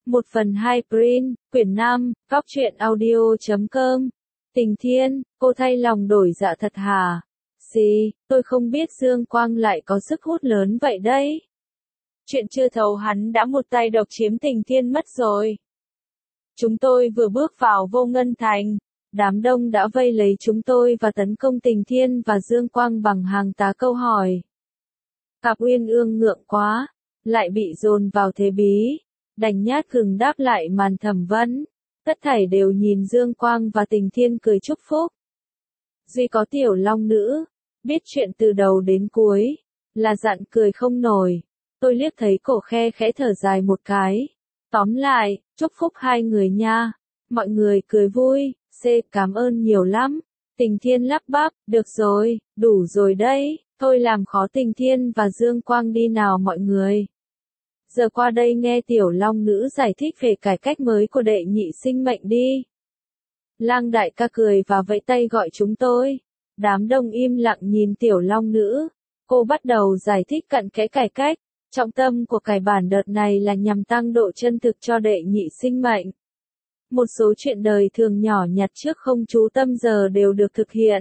1/2 print, quyển 5, góc truyện audio.com. Tình Thiên, cô thay lòng đổi dạ thật hả? Gì, tôi không biết Dương Quang lại có sức hút lớn vậy đấy. Chuyện chưa thấu hắn đã một tay độc chiếm Tình Thiên mất rồi. Chúng tôi vừa bước vào Vô Ngân Thành, đám đông đã vây lấy chúng tôi và tấn công Tình Thiên và Dương Quang bằng hàng tá câu hỏi. Cặp Uyên Ương ngượng quá, lại bị dồn vào thế bí, đành nhát gừng đáp lại màn thẩm vấn. Tất thảy đều nhìn Dương Quang và Tình Thiên cười chúc phúc. Duy có Tiểu Long Nữ, biết chuyện từ đầu đến cuối, là dặn cười không nổi. Tôi liếc thấy cổ khe khẽ thở dài một cái. Tóm lại, chúc phúc hai người nha. Mọi người cười vui, cảm ơn nhiều lắm. Tình Thiên lắp bắp, được rồi, đủ rồi đấy, thôi làm khó Tình Thiên và Dương Quang đi nào mọi người. Giờ qua đây nghe Tiểu Long Nữ giải thích về cải cách mới của đệ nhị sinh mệnh đi. Lang đại ca cười và vẫy tay gọi chúng tôi. Đám đông im lặng nhìn Tiểu Long Nữ. Cô bắt đầu giải thích cặn kẽ cải cách. Trọng tâm của cải bản đợt này là nhằm tăng độ chân thực cho đệ nhị sinh mệnh. Một số chuyện đời thường nhỏ nhặt trước không chú tâm giờ đều được thực hiện.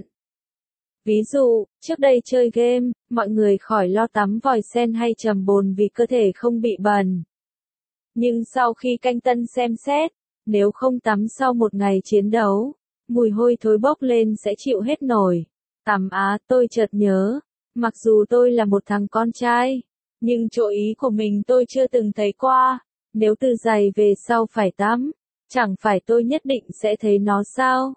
Ví dụ, trước đây chơi game, mọi người khỏi lo tắm vòi sen hay chầm bồn vì cơ thể không bị bẩn. Nhưng sau khi canh tân xem xét, nếu không tắm sau một ngày chiến đấu, mùi hôi thối bốc lên sẽ chịu hết nổi. Tôi chợt nhớ, mặc dù tôi là một thằng con trai, nhưng chỗ ý của mình tôi chưa từng thấy qua. Nếu từ giày về sau phải tắm, chẳng phải tôi nhất định sẽ thấy nó sao?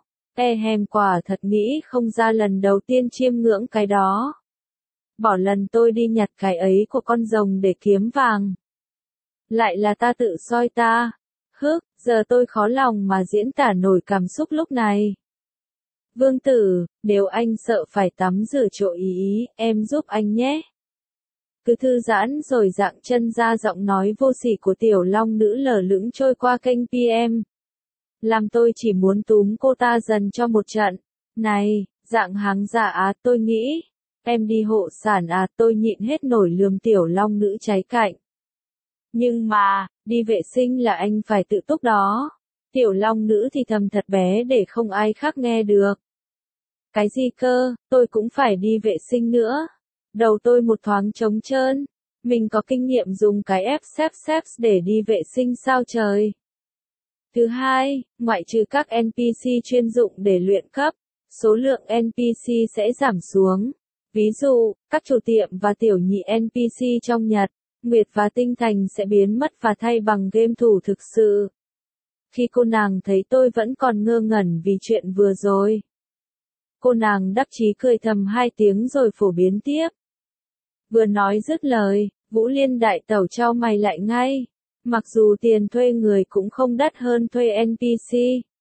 Quả thật nghĩ không ra lần đầu tiên chiêm ngưỡng cái đó. Bỏ lần tôi đi nhặt cái ấy của con rồng để kiếm vàng. Lại là ta tự soi ta. Giờ tôi khó lòng mà diễn tả nổi cảm xúc lúc này. Vương tử, nếu anh sợ phải tắm rửa chỗ ý, em giúp anh nhé. Cứ thư giãn rồi dạng chân ra giọng nói vô sỉ của Tiểu Long Nữ lờ lững trôi qua kênh PM. Làm tôi chỉ muốn túm cô ta dần cho một trận. Này, dạng háng giả tôi nghĩ. Em đi hộ sản tôi nhịn hết nổi lườm Tiểu Long Nữ cháy cạnh. Nhưng mà, đi vệ sinh là anh phải tự túc đó. Tiểu Long Nữ thì thầm thật bé để không ai khác nghe được. Cái gì cơ, tôi cũng phải đi vệ sinh nữa. Đầu tôi một thoáng trống trơn. Mình có kinh nghiệm dùng cái F để đi vệ sinh sao trời. Thứ hai, ngoại trừ các NPC chuyên dụng để luyện cấp, số lượng NPC sẽ giảm xuống. Ví dụ, các chủ tiệm và tiểu nhị NPC trong Nhật, Nguyệt và Tinh Thành sẽ biến mất và thay bằng game thủ thực sự. Khi cô nàng thấy tôi vẫn còn ngơ ngẩn vì chuyện vừa rồi, cô nàng đắc chí cười thầm 2 tiếng rồi phổ biến tiếp. Vừa nói dứt lời, Vũ Liên đại tẩu chau mày lại ngay. Mặc dù tiền thuê người cũng không đắt hơn thuê NPC,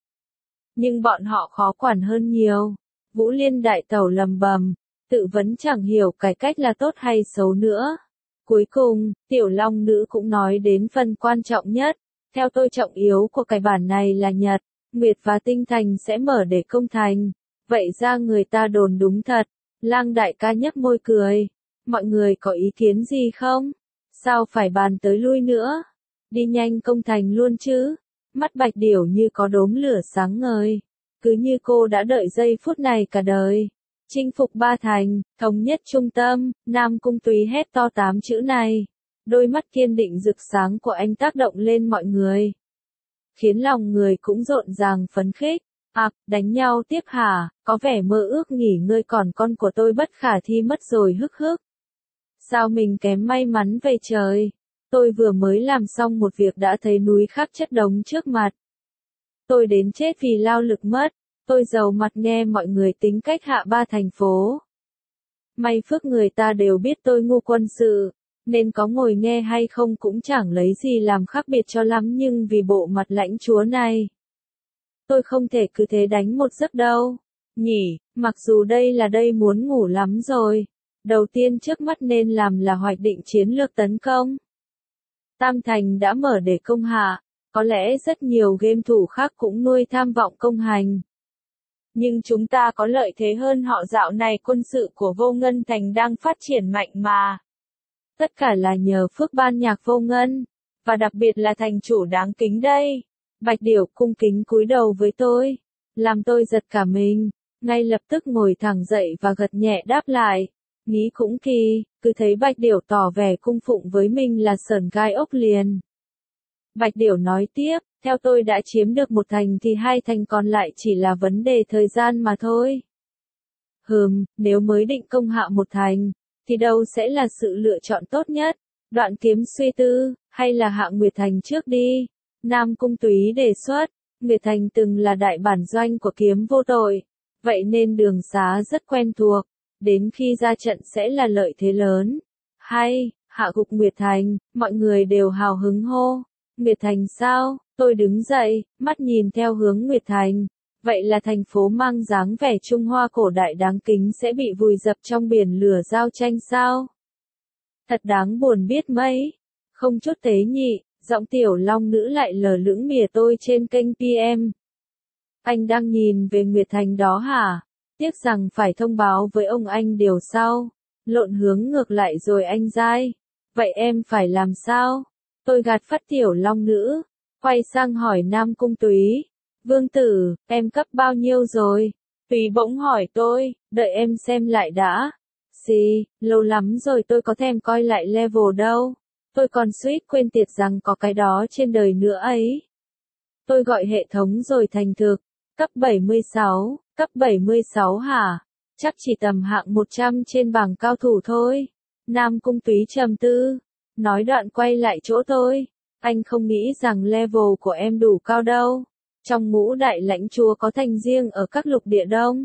nhưng bọn họ khó quản hơn nhiều. Vũ Liên đại tẩu lầm bầm, tự vấn chẳng hiểu cải cách là tốt hay xấu nữa. Cuối cùng, Tiểu Long Nữ cũng nói đến phần quan trọng nhất. Theo tôi trọng yếu của cải bản này là Nhật, Nguyệt và Tinh Thành sẽ mở để công thành. Vậy ra người ta đồn đúng thật. Lang đại ca nhếch môi cười. Mọi người có ý kiến gì không? Sao phải bàn tới lui nữa? Đi nhanh công thành luôn chứ. Mắt Bạch Điểu như có đốm lửa sáng ngời. Cứ như cô đã đợi giây phút này cả đời. Chinh phục 3 thành, thống nhất trung tâm, Nam Cung Túy hét to 8 chữ này. Đôi mắt kiên định rực sáng của anh tác động lên mọi người, khiến lòng người cũng rộn ràng phấn khích. Đánh nhau tiếp hả? Có vẻ mơ ước nghỉ ngơi còn con của tôi bất khả thi mất rồi Sao mình kém may mắn vậy trời? Tôi vừa mới làm xong một việc đã thấy núi khắc chất đống trước mặt. Tôi đến chết vì lao lực mất. Tôi giàu mặt nghe mọi người tính cách hạ 3 thành phố. May phước người ta đều biết tôi ngu quân sự, nên có ngồi nghe hay không cũng chẳng lấy gì làm khác biệt cho lắm, nhưng vì bộ mặt lãnh chúa này, tôi không thể cứ thế đánh một giấc đâu. Nhỉ, mặc dù đây muốn ngủ lắm rồi. Đầu tiên trước mắt nên làm là hoạch định chiến lược tấn công. Tam Thành đã mở để công hạ, có lẽ rất nhiều game thủ khác cũng nuôi tham vọng công hành. Nhưng chúng ta có lợi thế hơn họ, dạo này quân sự của Vô Ngân Thành đang phát triển mạnh mà. Tất cả là nhờ phước ban nhạc Vô Ngân. và đặc biệt là thành chủ đáng kính đây. Bạch Điểu cung kính cúi đầu với tôi, làm tôi giật cả mình, ngay lập tức ngồi thẳng dậy và gật nhẹ đáp lại. Nghĩ cũng kỳ, cứ thấy Bạch Điểu tỏ vẻ cung phụng với mình là sởn gai ốc liền. Bạch Điểu nói tiếp, theo tôi đã chiếm được một thành thì hai thành còn lại chỉ là vấn đề thời gian mà thôi. Nếu mới định công hạ một thành, thì đâu sẽ là sự lựa chọn tốt nhất? Đoạn Kiếm suy tư, hay là hạ Nguyệt Thành trước đi? Nam Cung Túy đề xuất, Nguyệt Thành từng là đại bản doanh của Kiếm Vô Tội, vậy nên đường xá rất quen thuộc, đến khi ra trận sẽ là lợi thế lớn. Hay, hạ gục Nguyệt Thành, mọi người đều hào hứng hô. Nguyệt Thành sao? Tôi đứng dậy, mắt nhìn theo hướng Nguyệt Thành. Vậy là thành phố mang dáng vẻ Trung Hoa cổ đại đáng kính sẽ bị vùi dập trong biển lửa giao tranh sao? Thật đáng buồn biết mấy. Không chút tế nhị, giọng tiểu long nữ lại lờ lững mỉa tôi trên kênh PM. Anh đang nhìn về Nguyệt Thành đó hả? Tiếc rằng phải thông báo với ông anh điều sau. Lộn hướng ngược lại rồi anh dai. Vậy em phải làm sao? Tôi gạt phắt tiểu long nữ, quay sang hỏi Nam Cung Túy. Vương tử, em cấp bao nhiêu rồi? Túy bỗng hỏi tôi, đợi em xem lại đã. Lâu lắm rồi tôi có thèm coi lại level đâu. Tôi còn suýt quên tiệt rằng có cái đó trên đời nữa ấy. Tôi gọi hệ thống rồi thành thực. Cấp 76 hả? Chắc chỉ tầm hạng 100 trên bảng cao thủ thôi. Nam Cung Túy trầm tư. Nói đoạn quay lại chỗ tôi. Anh không nghĩ rằng level của em đủ cao đâu. Trong ngũ đại lãnh chúa có thành riêng ở các lục địa Đông,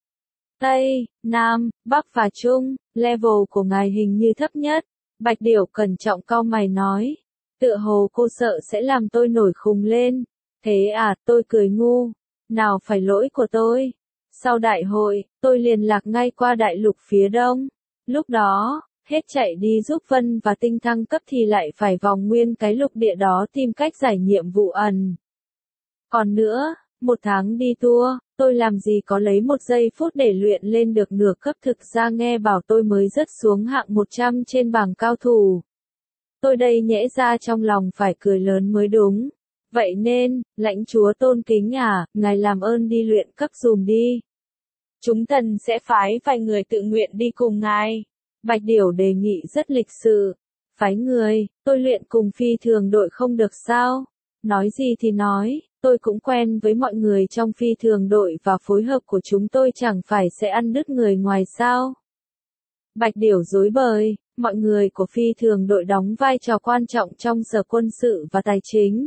Tây, Nam, Bắc và Trung, level của ngài hình như thấp nhất. Bạch Điểu cẩn trọng cau mày nói. Tựa hồ cô sợ sẽ làm tôi nổi khùng lên. Thế à, tôi cười ngu. Nào phải lỗi của tôi. Sau đại hội, tôi liền lạc ngay qua đại lục phía Đông. Lúc đó, hết chạy đi giúp Vân và Tinh thăng cấp thì lại phải vòng nguyên cái lục địa đó tìm cách giải nhiệm vụ ẩn. Còn nữa, 1 tháng đi tour, tôi làm gì có lấy 1 giây phút để luyện lên được nửa cấp, thực ra nghe bảo tôi mới rớt xuống hạng 100 trên bảng cao thủ. Tôi đây nhẽ ra trong lòng phải cười lớn mới đúng. Vậy nên, lãnh chúa tôn kính à, ngài làm ơn đi luyện cấp dùm đi. Chúng thần sẽ phái vài người tự nguyện đi cùng ngài. Bạch Điểu đề nghị rất lịch sự. Phái người, tôi luyện cùng phi thường đội không được sao? Nói gì thì nói, tôi cũng quen với mọi người trong phi thường đội và phối hợp của chúng tôi chẳng phải sẽ ăn đứt người ngoài sao? Bạch Điểu rối bời, mọi người của phi thường đội đóng vai trò quan trọng trong sở quân sự và tài chính.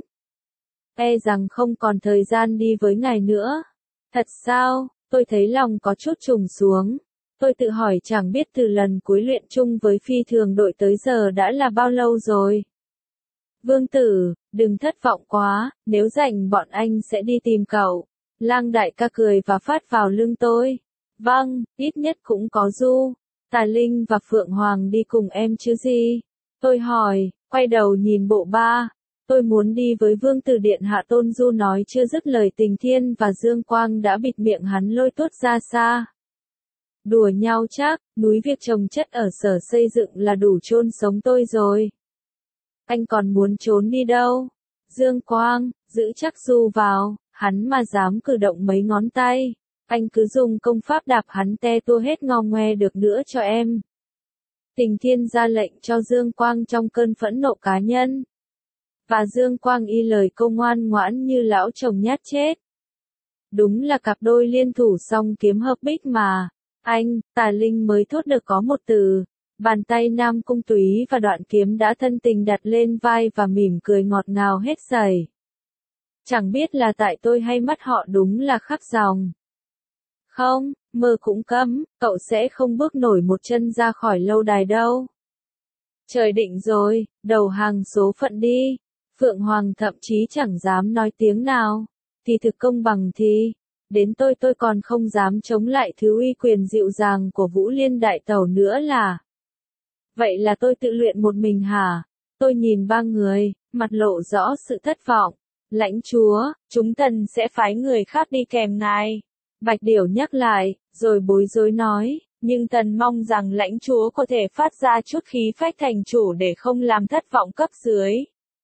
E rằng không còn thời gian đi với ngài nữa. Thật sao? Tôi thấy lòng có chút trùng xuống. Tôi tự hỏi chẳng biết từ lần cuối luyện chung với phi thường đội tới giờ đã là bao lâu rồi. Vương tử, đừng thất vọng quá, nếu rảnh bọn anh sẽ đi tìm cậu. Lang đại ca cười và phát vào lưng tôi. Vâng, ít nhất cũng có Du, Tà Linh và Phượng Hoàng đi cùng em chứ gì. Tôi hỏi, quay đầu nhìn bộ ba. Tôi muốn đi với Vương tử điện hạ. Tôn Du nói chưa dứt lời Tình Thiên và Dương Quang đã bịt miệng hắn lôi tuốt ra xa. Đùa nhau chắc, núi việc trồng chất ở sở xây dựng là đủ chôn sống tôi rồi. Anh còn muốn trốn đi đâu? Dương Quang, giữ chắc Du vào, hắn mà dám cử động mấy ngón tay. Anh cứ dùng công pháp đạp hắn te tua hết ngò ngoe được nữa cho em. Tình Thiên ra lệnh cho Dương Quang trong cơn phẫn nộ cá nhân. Và Dương Quang y lời câu ngoan ngoãn như lão chồng nhát chết. Đúng là cặp đôi liên thủ song kiếm hợp bích mà. Anh, Tà Linh mới thốt được có một từ. Bàn tay Nam Cung Túy và Đoạn Kiếm đã thân tình đặt lên vai và mỉm cười ngọt ngào hết sảy. Chẳng biết là tại tôi hay mắt họ đúng là khắc dòng. Không, mơ cũng cấm, cậu sẽ không bước nổi một chân ra khỏi lâu đài đâu. Trời định rồi, đầu hàng số phận đi. Phượng Hoàng thậm chí chẳng dám nói tiếng nào. Thì thực công bằng thì, đến tôi còn không dám chống lại thứ uy quyền dịu dàng của Vũ Liên Đại Tẩu nữa là. Vậy là tôi tự luyện một mình hả? Tôi nhìn ba người, mặt lộ rõ sự thất vọng. Lãnh chúa, chúng thần sẽ phái người khác đi kèm ngài. Bạch Điểu nhắc lại, rồi bối rối nói, nhưng thần mong rằng lãnh chúa có thể phát ra chút khí phách thành chủ để không làm thất vọng cấp dưới.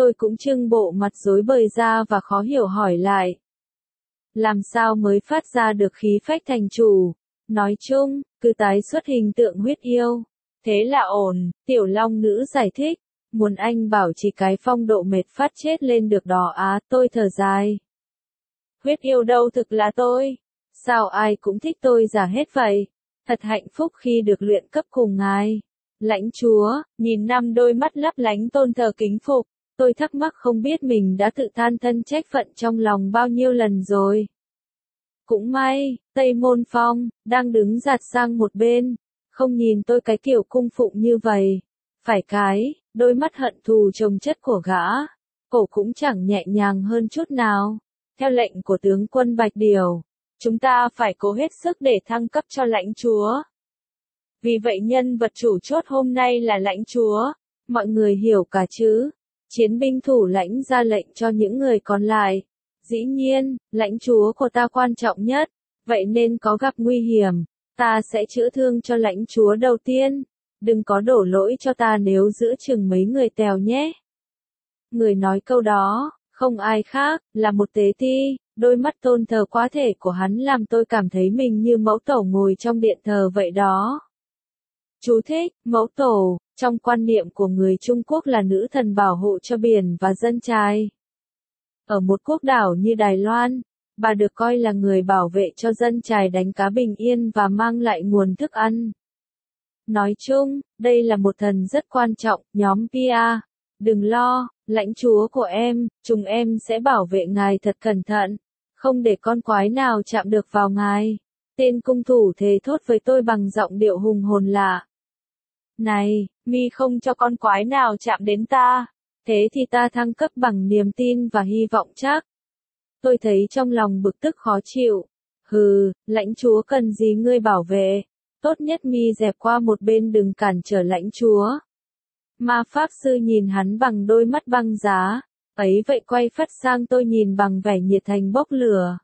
Tôi cũng trưng bộ mặt rối bời ra và khó hiểu hỏi lại. Làm sao mới phát ra được khí phách thành chủ? Nói chung, cứ tái xuất hình tượng huyết yêu. Thế là ổn, tiểu long nữ giải thích. Muốn anh bảo chỉ cái phong độ mệt phát chết lên được đó á, tôi thở dài. Huyết yêu đâu thực là tôi. Sao ai cũng thích tôi giả hết vậy? Thật hạnh phúc khi được luyện cấp cùng ngài. Lãnh chúa, nhìn năm đôi mắt lấp lánh tôn thờ kính phục. Tôi thắc mắc không biết mình đã tự than thân trách phận trong lòng bao nhiêu lần rồi. Cũng may, Tây Môn Phong, đang đứng giạt sang một bên. Không nhìn tôi cái kiểu cung phụng như vậy. Phải cái, đôi mắt hận thù chồng chất của gã. Cổ cũng chẳng nhẹ nhàng hơn chút nào. Theo lệnh của tướng quân Bạch Điều, chúng ta phải cố hết sức để thăng cấp cho lãnh chúa. Vì vậy nhân vật chủ chốt hôm nay là lãnh chúa. Mọi người hiểu cả chứ? Chiến binh thủ lãnh ra lệnh cho những người còn lại. Dĩ nhiên, lãnh chúa của ta quan trọng nhất. Vậy nên có gặp nguy hiểm, ta sẽ chữa thương cho lãnh chúa đầu tiên. Đừng có đổ lỗi cho ta nếu giữa chừng mấy người tèo nhé. Người nói câu đó, không ai khác, là một tế ti. Đôi mắt tôn thờ quá thể của hắn làm tôi cảm thấy mình như mẫu tổ ngồi trong điện thờ vậy đó. Chú thích, mẫu tổ, trong quan niệm của người Trung Quốc là nữ thần bảo hộ cho biển và dân chài. Ở một quốc đảo như Đài Loan, bà được coi là người bảo vệ cho dân chài đánh cá bình yên và mang lại nguồn thức ăn. Nói chung, đây là một thần rất quan trọng, nhóm Pia. Đừng lo, lãnh chúa của em, chúng em sẽ bảo vệ ngài thật cẩn thận, không để con quái nào chạm được vào ngài. Tên cung thủ thề thốt với tôi bằng giọng điệu hùng hồn lạ. Này, mi không cho con quái nào chạm đến ta, thế thì ta thăng cấp bằng niềm tin và hy vọng chắc. Tôi thấy trong lòng bực tức khó chịu. Hừ, lãnh chúa cần gì ngươi bảo vệ, tốt nhất mi dẹp qua một bên đừng cản trở lãnh chúa. Ma pháp sư nhìn hắn bằng đôi mắt băng giá, ấy vậy quay phắt sang tôi nhìn bằng vẻ nhiệt thành bốc lửa.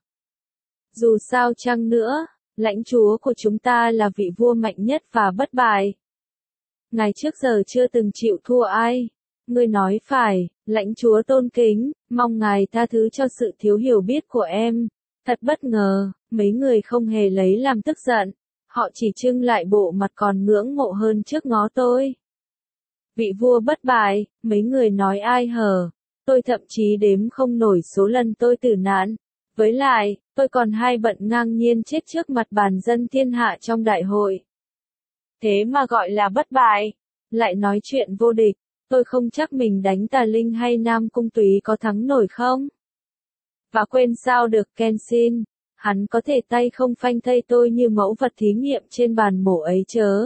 Dù sao chăng nữa, lãnh chúa của chúng ta là vị vua mạnh nhất và bất bại. Ngài trước giờ chưa từng chịu thua ai. Ngươi nói phải, lãnh chúa tôn kính, mong ngài tha thứ cho sự thiếu hiểu biết của em. Thật bất ngờ, mấy người không hề lấy làm tức giận, họ chỉ trưng lại bộ mặt còn ngưỡng mộ hơn trước ngó tôi. Vị vua bất bại, mấy người nói ai hở, tôi thậm chí đếm không nổi số lần tôi tử nạn. Với lại, tôi còn hay bận ngang nhiên chết trước mặt bàn dân thiên hạ trong đại hội. Thế mà gọi là bất bại, lại nói chuyện vô địch, tôi không chắc mình đánh Tà Linh hay Nam Cung Túy có thắng nổi không? Và quên sao được Kenshin, hắn có thể tay không phanh thây tôi như mẫu vật thí nghiệm trên bàn mổ ấy chớ.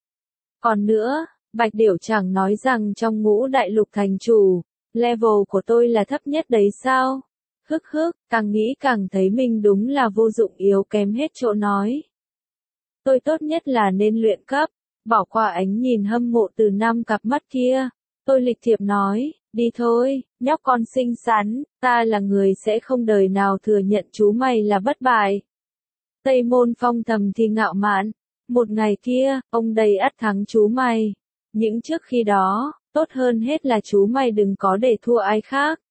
Còn nữa, Bạch Điểu chẳng nói rằng trong ngũ đại lục thành chủ, level của tôi là thấp nhất đấy sao? Hức hức, càng nghĩ càng thấy mình đúng là vô dụng yếu kém hết chỗ nói. Tôi tốt nhất là nên luyện cấp, bỏ qua ánh nhìn hâm mộ từ năm cặp mắt kia. Tôi lịch thiệp nói, đi thôi, nhóc con xinh xắn, ta là người sẽ không đời nào thừa nhận chú mày là bất bại. Tây Môn Phong thầm thì ngạo mạn, một ngày kia, ông đây ắt thắng chú mày. Những trước khi đó, tốt hơn hết là chú mày đừng có để thua ai khác.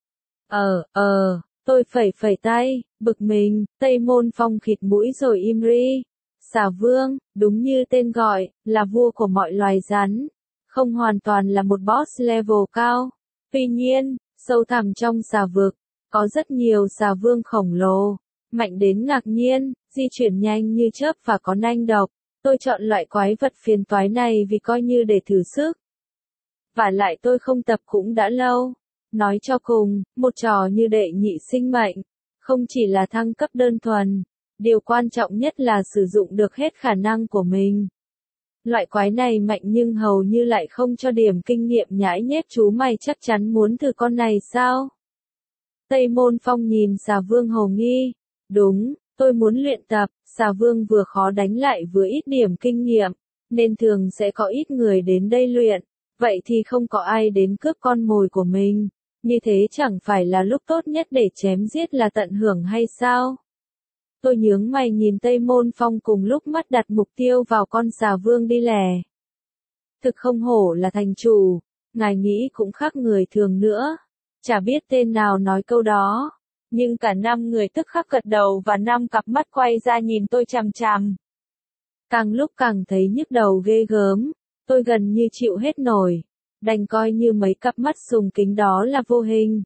Tôi phẩy tay, bực mình, Tây Môn Phong khịt mũi rồi im ri. Xà Vương, đúng như tên gọi, là vua của mọi loài rắn. Không hoàn toàn là một boss level cao. Tuy nhiên, sâu thẳm trong xà vực, có rất nhiều xà vương khổng lồ, mạnh đến ngạc nhiên, di chuyển nhanh như chớp và có nanh độc. Tôi chọn loại quái vật phiền toái này vì coi như để thử sức. Và lại tôi không tập cũng đã lâu. Nói cho cùng, một trò như đệ nhị sinh mệnh, không chỉ là thăng cấp đơn thuần, điều quan trọng nhất là sử dụng được hết khả năng của mình. Loại quái này mạnh nhưng hầu như lại không cho điểm kinh nghiệm nhãi nhép, chú mày chắc chắn muốn thử con này sao? Tây Môn Phong nhìn Xà Vương hồ nghi. Đúng, tôi muốn luyện tập. Xà Vương vừa khó đánh lại vừa ít điểm kinh nghiệm, nên thường sẽ có ít người đến đây luyện. Vậy thì không có ai đến cướp con mồi của mình. Như thế chẳng phải là lúc tốt nhất để chém giết là tận hưởng hay sao? Tôi nhướng mày nhìn Tây Môn Phong cùng lúc mắt đặt mục tiêu vào con Xà Vương đi lè. Thực không hổ là thành chủ, ngài nghĩ cũng khác người thường nữa. Chả biết tên nào nói câu đó. Nhưng cả 5 người tức khắc gật đầu và 5 cặp mắt quay ra nhìn tôi chằm chằm. Càng lúc càng thấy nhức đầu ghê gớm, tôi gần như chịu hết nổi. Đành coi như mấy cặp mắt sùng kính đó là vô hình.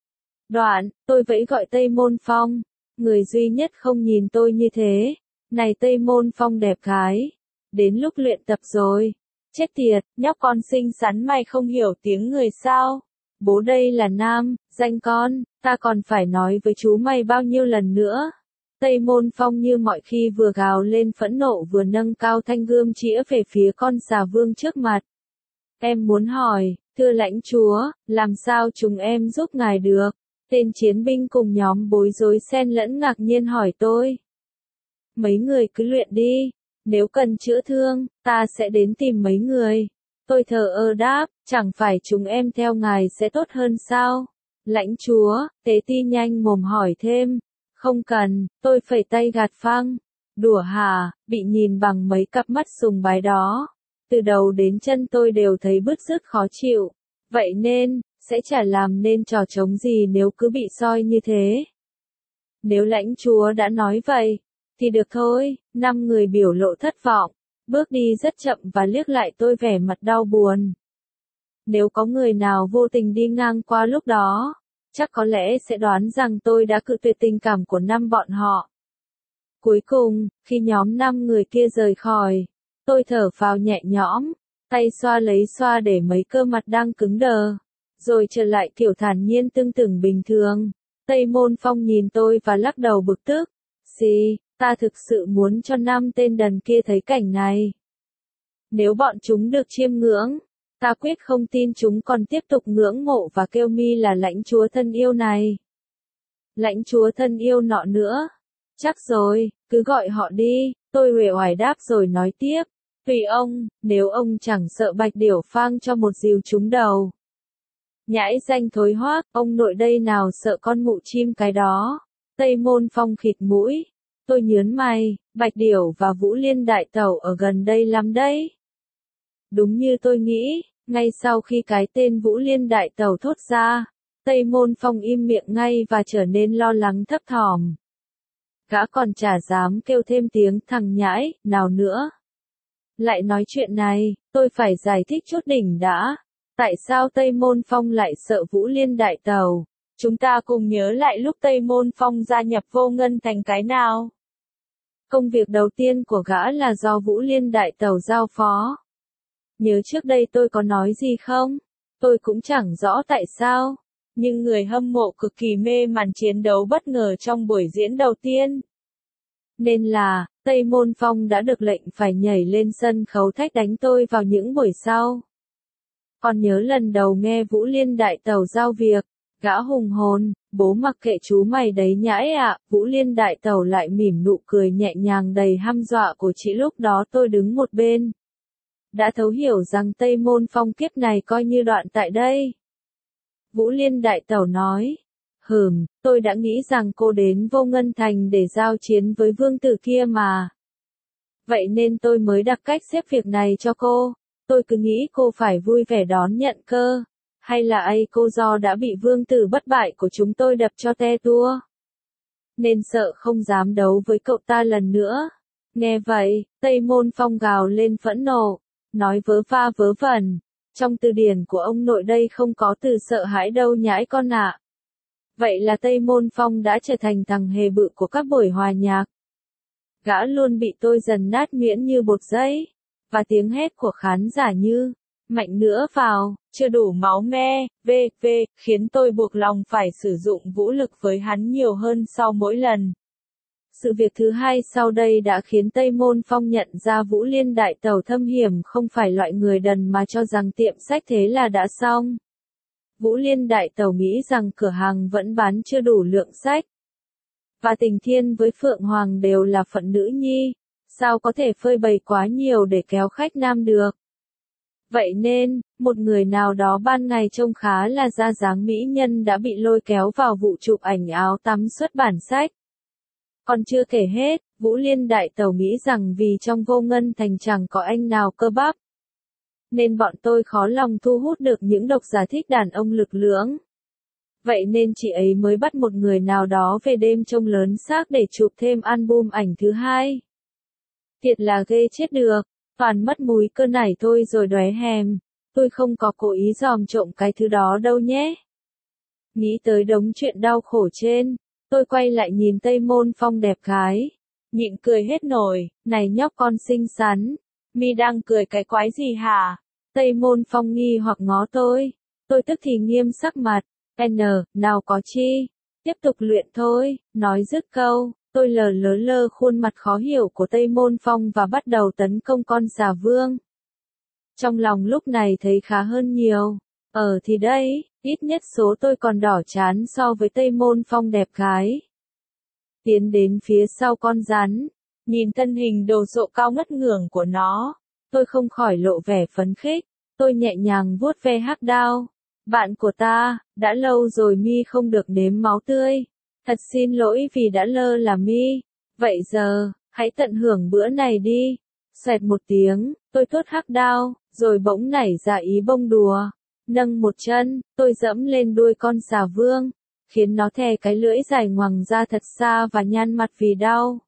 Đoạn, tôi vẫy gọi Tây Môn Phong, người duy nhất không nhìn tôi như thế. Này Tây Môn Phong đẹp gái, đến lúc luyện tập rồi. Chết tiệt, nhóc con xinh xắn mày không hiểu tiếng người sao? Bố đây là nam, danh con, ta còn phải nói với chú mày bao nhiêu lần nữa. Tây Môn Phong như mọi khi vừa gào lên phẫn nộ vừa nâng cao thanh gươm chĩa về phía con xà vương trước mặt. Em muốn hỏi, thưa lãnh chúa, làm sao chúng em giúp ngài được? Tên chiến binh cùng nhóm bối rối xen lẫn ngạc nhiên hỏi tôi. Mấy người cứ luyện đi, nếu cần chữa thương, ta sẽ đến tìm mấy người. Tôi thờ ơ đáp, chẳng phải chúng em theo ngài sẽ tốt hơn sao? Lãnh chúa, Tế Ti nhanh mồm hỏi thêm. Không cần, tôi phẩy tay gạt phăng. Đùa hả, bị nhìn bằng mấy cặp mắt sùng bái đó. Từ đầu đến chân tôi đều thấy bứt rứt khó chịu. Vậy nên, sẽ chả làm nên trò trống gì nếu cứ bị soi như thế. Nếu lãnh chúa đã nói vậy, thì được thôi. 5 người biểu lộ thất vọng, bước đi rất chậm và liếc lại tôi vẻ mặt đau buồn. Nếu có người nào vô tình đi ngang qua lúc đó, chắc có lẽ sẽ đoán rằng tôi đã cự tuyệt tình cảm của 5 bọn họ. Cuối cùng, khi nhóm 5 người kia rời khỏi, tôi thở phào nhẹ nhõm, tay xoa lấy xoa để mấy cơ mặt đang cứng đờ, rồi trở lại kiểu thản nhiên tưng tửng bình thường. Tây Môn Phong nhìn tôi và lắc đầu bực tức. Xì, ta thực sự muốn cho 5 tên đần kia thấy cảnh này. Nếu bọn chúng được chiêm ngưỡng, ta quyết không tin chúng còn tiếp tục ngưỡng mộ và kêu mi là lãnh chúa thân yêu này. Lãnh chúa thân yêu nọ nữa. Chắc rồi, cứ gọi họ đi, tôi uể oải đáp rồi nói tiếp. Tùy ông, nếu ông chẳng sợ Bạch Điểu phang cho một rìu trúng đầu. Nhãi danh thối hoác, ông nội đây nào sợ con mụ chim cái đó. Tây Môn Phong khịt mũi. Tôi nhớn mày, Bạch Điểu và Vũ Liên Đại Tẩu ở gần đây lắm đấy. Đúng như tôi nghĩ, ngay sau khi cái tên Vũ Liên Đại Tẩu thốt ra, Tây Môn Phong im miệng ngay và trở nên lo lắng thấp thỏm. Gã còn chả dám kêu thêm tiếng thằng nhãi, nào nữa. Lại nói chuyện này, tôi phải giải thích chút đỉnh đã. Tại sao Tây Môn Phong lại sợ Vũ Liên Đại Tẩu? Chúng ta cùng nhớ lại lúc Tây Môn Phong gia nhập Vô Ngân Thành cái nào. Công việc đầu tiên của gã là do Vũ Liên Đại Tẩu giao phó. Nhớ trước đây tôi có nói gì không? Tôi cũng chẳng rõ tại sao. Nhưng người hâm mộ cực kỳ mê màn chiến đấu bất ngờ trong buổi diễn đầu tiên. Nên là, Tây Môn Phong đã được lệnh phải nhảy lên sân khấu thách đánh tôi vào những buổi sau. Còn nhớ lần đầu nghe Vũ Liên Đại Tẩu giao việc, gã hùng hồn, bố mặc kệ chú mày đấy nhãi ạ. Vũ Liên Đại Tẩu lại mỉm nụ cười nhẹ nhàng đầy hăm dọa của chị. Lúc đó tôi đứng một bên, đã thấu hiểu rằng Tây Môn Phong kiếp này coi như đoạn tại đây. Vũ Liên Đại Tẩu nói, tôi đã nghĩ rằng cô đến Vô Ngân Thành để giao chiến với vương tử kia mà. Vậy nên tôi mới đặt cách xếp việc này cho cô. Tôi cứ nghĩ cô phải vui vẻ đón nhận cơ. Hay là cô do đã bị vương tử bất bại của chúng tôi đập cho te tua, nên sợ không dám đấu với cậu ta lần nữa. Nghe vậy, Tây Môn Phong gào lên phẫn nộ, nói vớ va vớ vẩn. Trong từ điển của ông nội đây không có từ sợ hãi đâu nhãi con ạ. Vậy là Tây Môn Phong đã trở thành thằng hề bự của các buổi hòa nhạc. Gã luôn bị tôi dần nát miễn như bột giấy. Và tiếng hét của khán giả như, mạnh nữa vào, chưa đủ máu me, khiến tôi buộc lòng phải sử dụng vũ lực với hắn nhiều hơn sau mỗi lần. Sự việc thứ hai sau đây đã khiến Tây Môn Phong nhận ra Vũ Liên Đại Tẩu thâm hiểm không phải loại người đần mà cho rằng tiệm sách thế là đã xong. Vũ Liên Đại Tẩu nghĩ rằng cửa hàng vẫn bán chưa đủ lượng sách. Và Tình Thiên với Phượng Hoàng đều là phận nữ nhi, sao có thể phơi bày quá nhiều để kéo khách nam được. Vậy nên, một người nào đó ban ngày trông khá là ra dáng mỹ nhân đã bị lôi kéo vào vụ chụp ảnh áo tắm xuất bản sách. Còn chưa kể hết, Vũ Liên Đại Tẩu nghĩ rằng vì trong Vô Ngân Thành chẳng có anh nào cơ bắp. nên bọn tôi khó lòng thu hút được những độc giả thích đàn ông lực lưỡng. Vậy nên chị ấy mới bắt một người nào đó về đêm trông lớn xác để chụp thêm album ảnh thứ hai. Thiệt là ghê chết được, toàn mất múi cơ nảy thôi rồi đóe hèm. Tôi không có cố ý dòm trộm cái thứ đó đâu nhé. Nghĩ tới đống chuyện đau khổ trên, tôi quay lại nhìn Tây Môn Phong đẹp gái. Nhịn cười hết nổi, này nhóc con xinh xắn. Mi đang cười cái quái gì hả? Tây Môn Phong nghi hoặc ngó tôi. Tôi tức thì nghiêm sắc mặt. Nào có chi. Tiếp tục luyện thôi, nói dứt câu. Tôi lờ khuôn mặt khó hiểu của Tây Môn Phong và bắt đầu tấn công con xà vương. Trong lòng lúc này thấy khá hơn nhiều. Thì đây, ít nhất số tôi còn đỏ chán so với Tây Môn Phong đẹp gái. Tiến đến phía sau con rắn, nhìn thân hình đồ sộ cao ngất ngưởng của nó, tôi không khỏi lộ vẻ phấn khích. Tôi nhẹ nhàng vuốt ve hắc đao. Bạn của ta, đã lâu rồi Mi không được nếm máu tươi. Thật xin lỗi vì đã lơ là Mi. Vậy giờ, hãy tận hưởng bữa này đi. Xoẹt một tiếng, tôi thốt hắc đao, rồi bỗng nảy ra ý bông đùa. Nâng một chân, tôi dẫm lên đuôi con xà vương, khiến nó thè cái lưỡi dài ngoằng ra thật xa và nhăn mặt vì đau.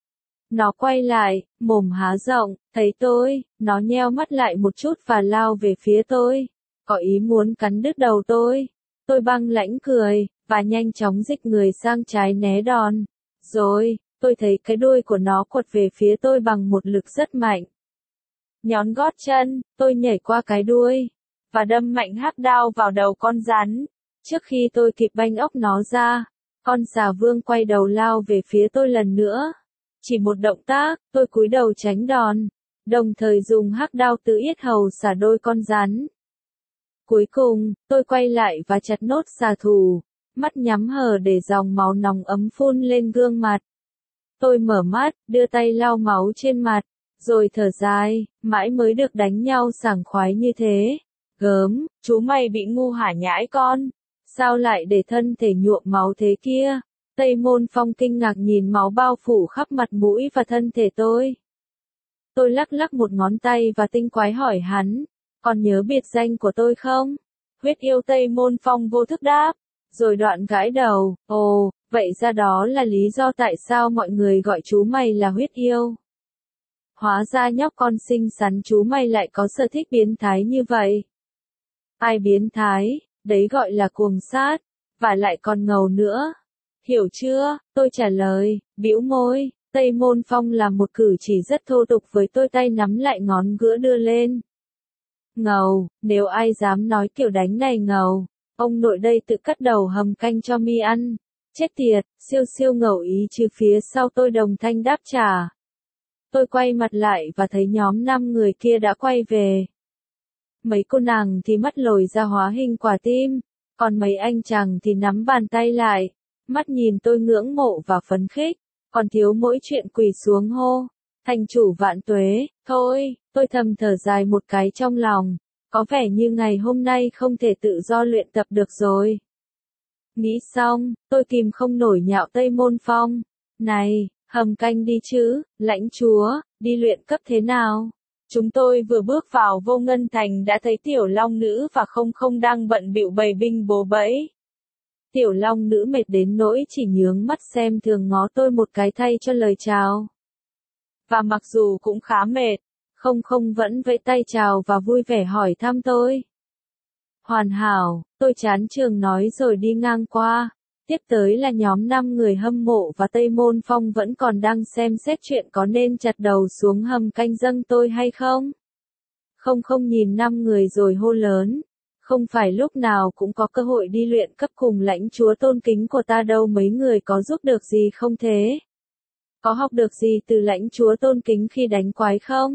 Nó quay lại, mồm há rộng, thấy tôi, nó nheo mắt lại một chút và lao về phía tôi. Có ý muốn cắn đứt đầu tôi. Tôi băng lãnh cười, và nhanh chóng dịch người sang trái né đòn. Rồi, tôi thấy cái đuôi của nó quật về phía tôi bằng một lực rất mạnh. Nhón gót chân, tôi nhảy qua cái đuôi, và đâm mạnh hắc đao vào đầu con rắn. Trước khi tôi kịp banh ốc nó ra, con xà vương quay đầu lao về phía tôi lần nữa. Chỉ một động tác, tôi cúi đầu tránh đòn, đồng thời dùng hắc đao từ yết hầu xả đôi con rắn. Cuối cùng, tôi quay lại và chặt nốt xà thủ, mắt nhắm hờ để dòng máu nóng ấm phun lên gương mặt. Tôi mở mắt, đưa tay lau máu trên mặt, rồi thở dài, mãi mới được đánh nhau sảng khoái như thế. Gớm, chú mày bị ngu hả nhãi con? Sao lại để thân thể nhuộm máu thế kia? Tây Môn Phong kinh ngạc nhìn máu bao phủ khắp mặt mũi và thân thể tôi. Tôi lắc lắc một ngón tay và tinh quái hỏi hắn, còn nhớ biệt danh của tôi không? Huyết yêu. Tây Môn Phong vô thức đáp, rồi đoạn gãi đầu, ồ, vậy ra đó là lý do tại sao mọi người gọi chú mày là huyết yêu. Hóa ra nhóc con xinh xắn chú mày lại có sở thích biến thái như vậy. Ai biến thái, đấy gọi là cuồng sát, và lại còn ngầu nữa. Hiểu chưa? Tôi trả lời, bĩu môi. Tây Môn Phong làm một cử chỉ rất thô tục với tôi, tay nắm lại ngón giữa đưa lên. Ngầu, nếu ai dám nói kiểu đánh này ngầu, ông nội đây tự cắt đầu hầm canh cho Mi ăn. Chết tiệt, siêu siêu ngầu ý chứ. Phía sau tôi đồng thanh đáp trả. Tôi quay mặt lại và thấy nhóm 5 người kia đã quay về. Mấy cô nàng thì mắt lồi ra hóa hình quả tim, còn mấy anh chàng thì nắm bàn tay lại, mắt nhìn tôi ngưỡng mộ và phấn khích, còn thiếu mỗi chuyện quỳ xuống hô, thành chủ vạn tuế. Thôi, tôi thầm thở dài một cái trong lòng, có vẻ như ngày hôm nay không thể tự do luyện tập được rồi. Nghĩ xong, tôi kìm không nổi nhạo Tây Môn Phong, này, hầm canh đi chứ, lãnh chúa, đi luyện cấp thế nào? Chúng tôi vừa bước vào Vô Ngân Thành đã thấy Tiểu Long Nữ và Không đang bận bịu bày binh bố bẫy. Tiểu Long Nữ mệt đến nỗi chỉ nhướng mắt xem thường ngó tôi một cái thay cho lời chào. Và mặc dù cũng khá mệt, Không vẫn vẫy tay chào và vui vẻ hỏi thăm tôi. Hoàn hảo, tôi chán trường nói rồi đi ngang qua. Tiếp tới là nhóm 5 người hâm mộ và Tây Môn Phong vẫn còn đang xem xét chuyện có nên chặt đầu xuống hầm canh dâng tôi hay không. Không nhìn 5 người rồi hô lớn. Không phải lúc nào cũng có cơ hội đi luyện cấp cùng lãnh chúa tôn kính của ta đâu, mấy người có giúp được gì không thế? Có học được gì từ lãnh chúa tôn kính khi đánh quái không?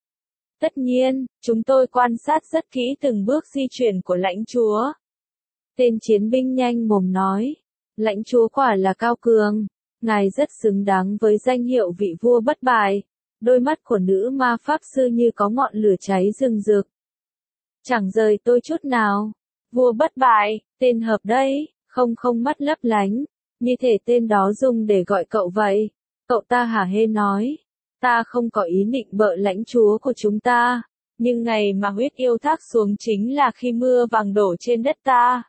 Tất nhiên, chúng tôi quan sát rất kỹ từng bước di chuyển của lãnh chúa. Tên chiến binh nhanh mồm nói. Lãnh chúa quả là cao cường, ngài rất xứng đáng với danh hiệu vị vua bất bại. Đôi mắt của nữ ma pháp sư như có ngọn lửa cháy rừng rực. Chẳng rời tôi chút nào. Vua bất bại, tên hợp đấy, không mắt lấp lánh, như thể tên đó dùng để gọi cậu vậy. Cậu ta hả hê nói, ta không có ý định bợ lãnh chúa của chúng ta, Nhưng ngày mà huyết yêu thác xuống chính là khi mưa vàng đổ trên đất ta.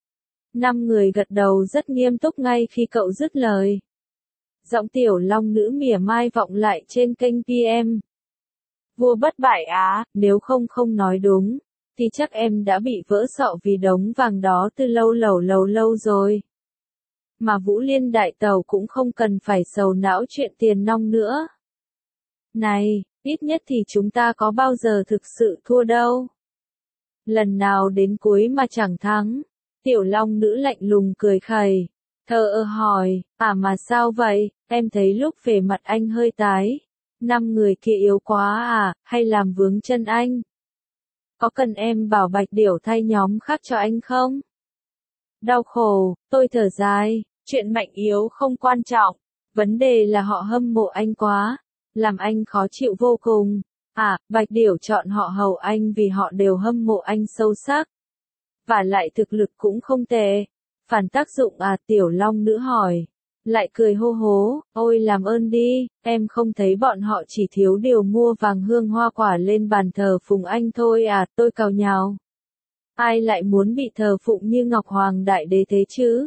5 người gật đầu rất nghiêm túc ngay khi cậu dứt lời. Giọng tiểu long nữ mỉa mai vọng lại trên kênh PM. Vua bất bại á, nếu không nói đúng, thì chắc em đã bị vỡ sọ vì đống vàng đó từ lâu rồi. Mà Vũ Liên đại tàu cũng không cần phải sầu não chuyện tiền nong nữa. Này, ít nhất thì chúng ta có bao giờ thực sự thua đâu. Lần nào đến cuối mà chẳng thắng. Tiểu long nữ lạnh lùng cười khẩy. Thờ ơ hỏi, mà sao vậy, em thấy lúc về mặt anh hơi tái. 5 người kia yếu quá à, hay làm vướng chân anh? Có cần em bảo Bạch Điểu thay nhóm khác cho anh không? Đau khổ, tôi thở dài, chuyện mạnh yếu không quan trọng. Vấn đề là họ hâm mộ anh quá, làm anh khó chịu vô cùng. Bạch Điểu chọn họ hầu anh vì họ đều hâm mộ anh sâu sắc. Và lại thực lực cũng không tệ. Phản tác dụng tiểu long nữ hỏi. Lại cười hô hố, ôi làm ơn đi, em không thấy bọn họ chỉ thiếu điều mua vàng hương hoa quả lên bàn thờ phụng anh thôi tôi cào nhào. Ai lại muốn bị thờ phụng như Ngọc Hoàng Đại Đế thế chứ?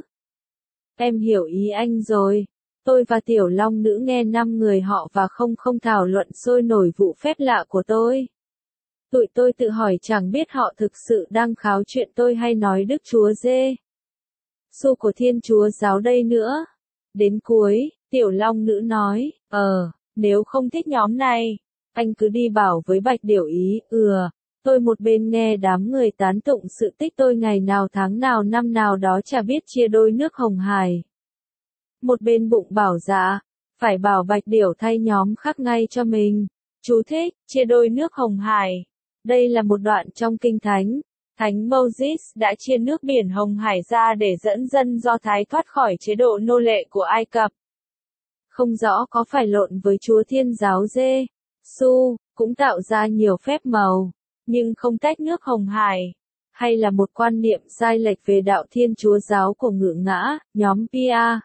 Em hiểu ý anh rồi. Tôi và tiểu long nữ nghe 5 người họ và không thảo luận sôi nổi vụ phép lạ của tôi. Tụi tôi tự hỏi chẳng biết họ thực sự đang kháo chuyện tôi hay nói Đức Chúa Giê Xu của Thiên Chúa Giáo đây nữa. Đến cuối, tiểu long nữ nói, nếu không thích nhóm này, anh cứ đi bảo với Bạch Điểu ý, tôi một bên nghe đám người tán tụng sự tích tôi ngày nào tháng nào năm nào đó chả biết chia đôi nước Hồng Hải. Một bên bụng bảo dạ, phải bảo Bạch Điểu thay nhóm khác ngay cho mình. Chú thích, chia đôi nước Hồng Hải. Đây là một đoạn trong Kinh Thánh. Thánh Moses đã chia nước biển Hồng Hải ra để dẫn dân Do Thái thoát khỏi chế độ nô lệ của Ai Cập. Không rõ có phải lộn với Chúa Thiên Giáo Giê Xu, cũng tạo ra nhiều phép màu, nhưng không tách nước Hồng Hải. Hay là một quan niệm sai lệch về đạo Thiên Chúa Giáo của Ngự Ngã, nhóm Pia.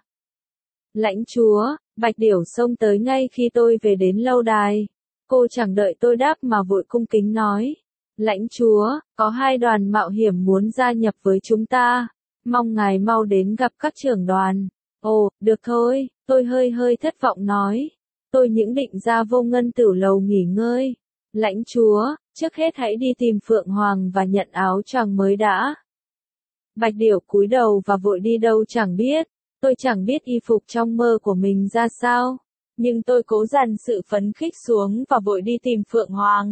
Lãnh Chúa, Bạch Điểu xông tới ngay khi tôi về đến lâu đài. Cô chẳng đợi tôi đáp mà vội cung kính nói. Lãnh Chúa, có 2 đoàn mạo hiểm muốn gia nhập với chúng ta. Mong ngài mau đến gặp các trưởng đoàn. Ồ, được thôi, tôi hơi thất vọng nói. Tôi những định ra Vô Ngân Tửu lầu nghỉ ngơi. Lãnh Chúa, trước hết hãy đi tìm Phượng Hoàng và nhận áo choàng mới đã. Bạch Điểu cúi đầu và vội đi đâu chẳng biết. Tôi chẳng biết y phục trong mơ của mình ra sao. Nhưng tôi cố dằn sự phấn khích xuống và vội đi tìm Phượng Hoàng.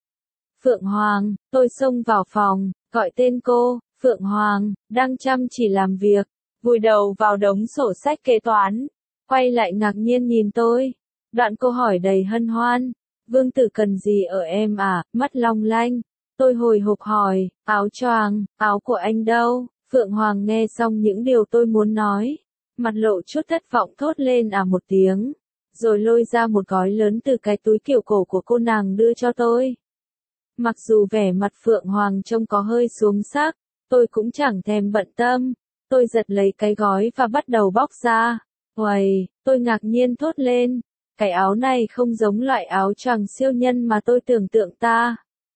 Phượng Hoàng, tôi xông vào phòng, gọi tên cô. Phượng Hoàng, đang chăm chỉ làm việc, vùi đầu vào đống sổ sách kế toán. Quay lại ngạc nhiên nhìn tôi. Đoạn cô hỏi đầy hân hoan. Vương tử cần gì ở em mắt long lanh. Tôi hồi hộp hỏi, áo choàng, áo của anh đâu? Phượng Hoàng nghe xong những điều tôi muốn nói. Mặt lộ chút thất vọng thốt lên một tiếng. Rồi lôi ra một gói lớn từ cái túi kiểu cổ của cô nàng đưa cho tôi. Mặc dù vẻ mặt Phượng Hoàng trông có hơi xuống sắc, tôi cũng chẳng thèm bận tâm. Tôi giật lấy cái gói và bắt đầu bóc ra. Uầy, tôi ngạc nhiên thốt lên. Cái áo này không giống loại áo choàng siêu nhân mà tôi tưởng tượng ta.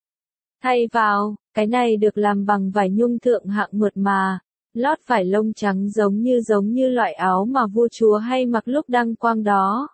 Thay vào, cái này được làm bằng vải nhung thượng hạng mượt mà, lót vải lông trắng giống như loại áo mà vua chúa hay mặc lúc đăng quang đó.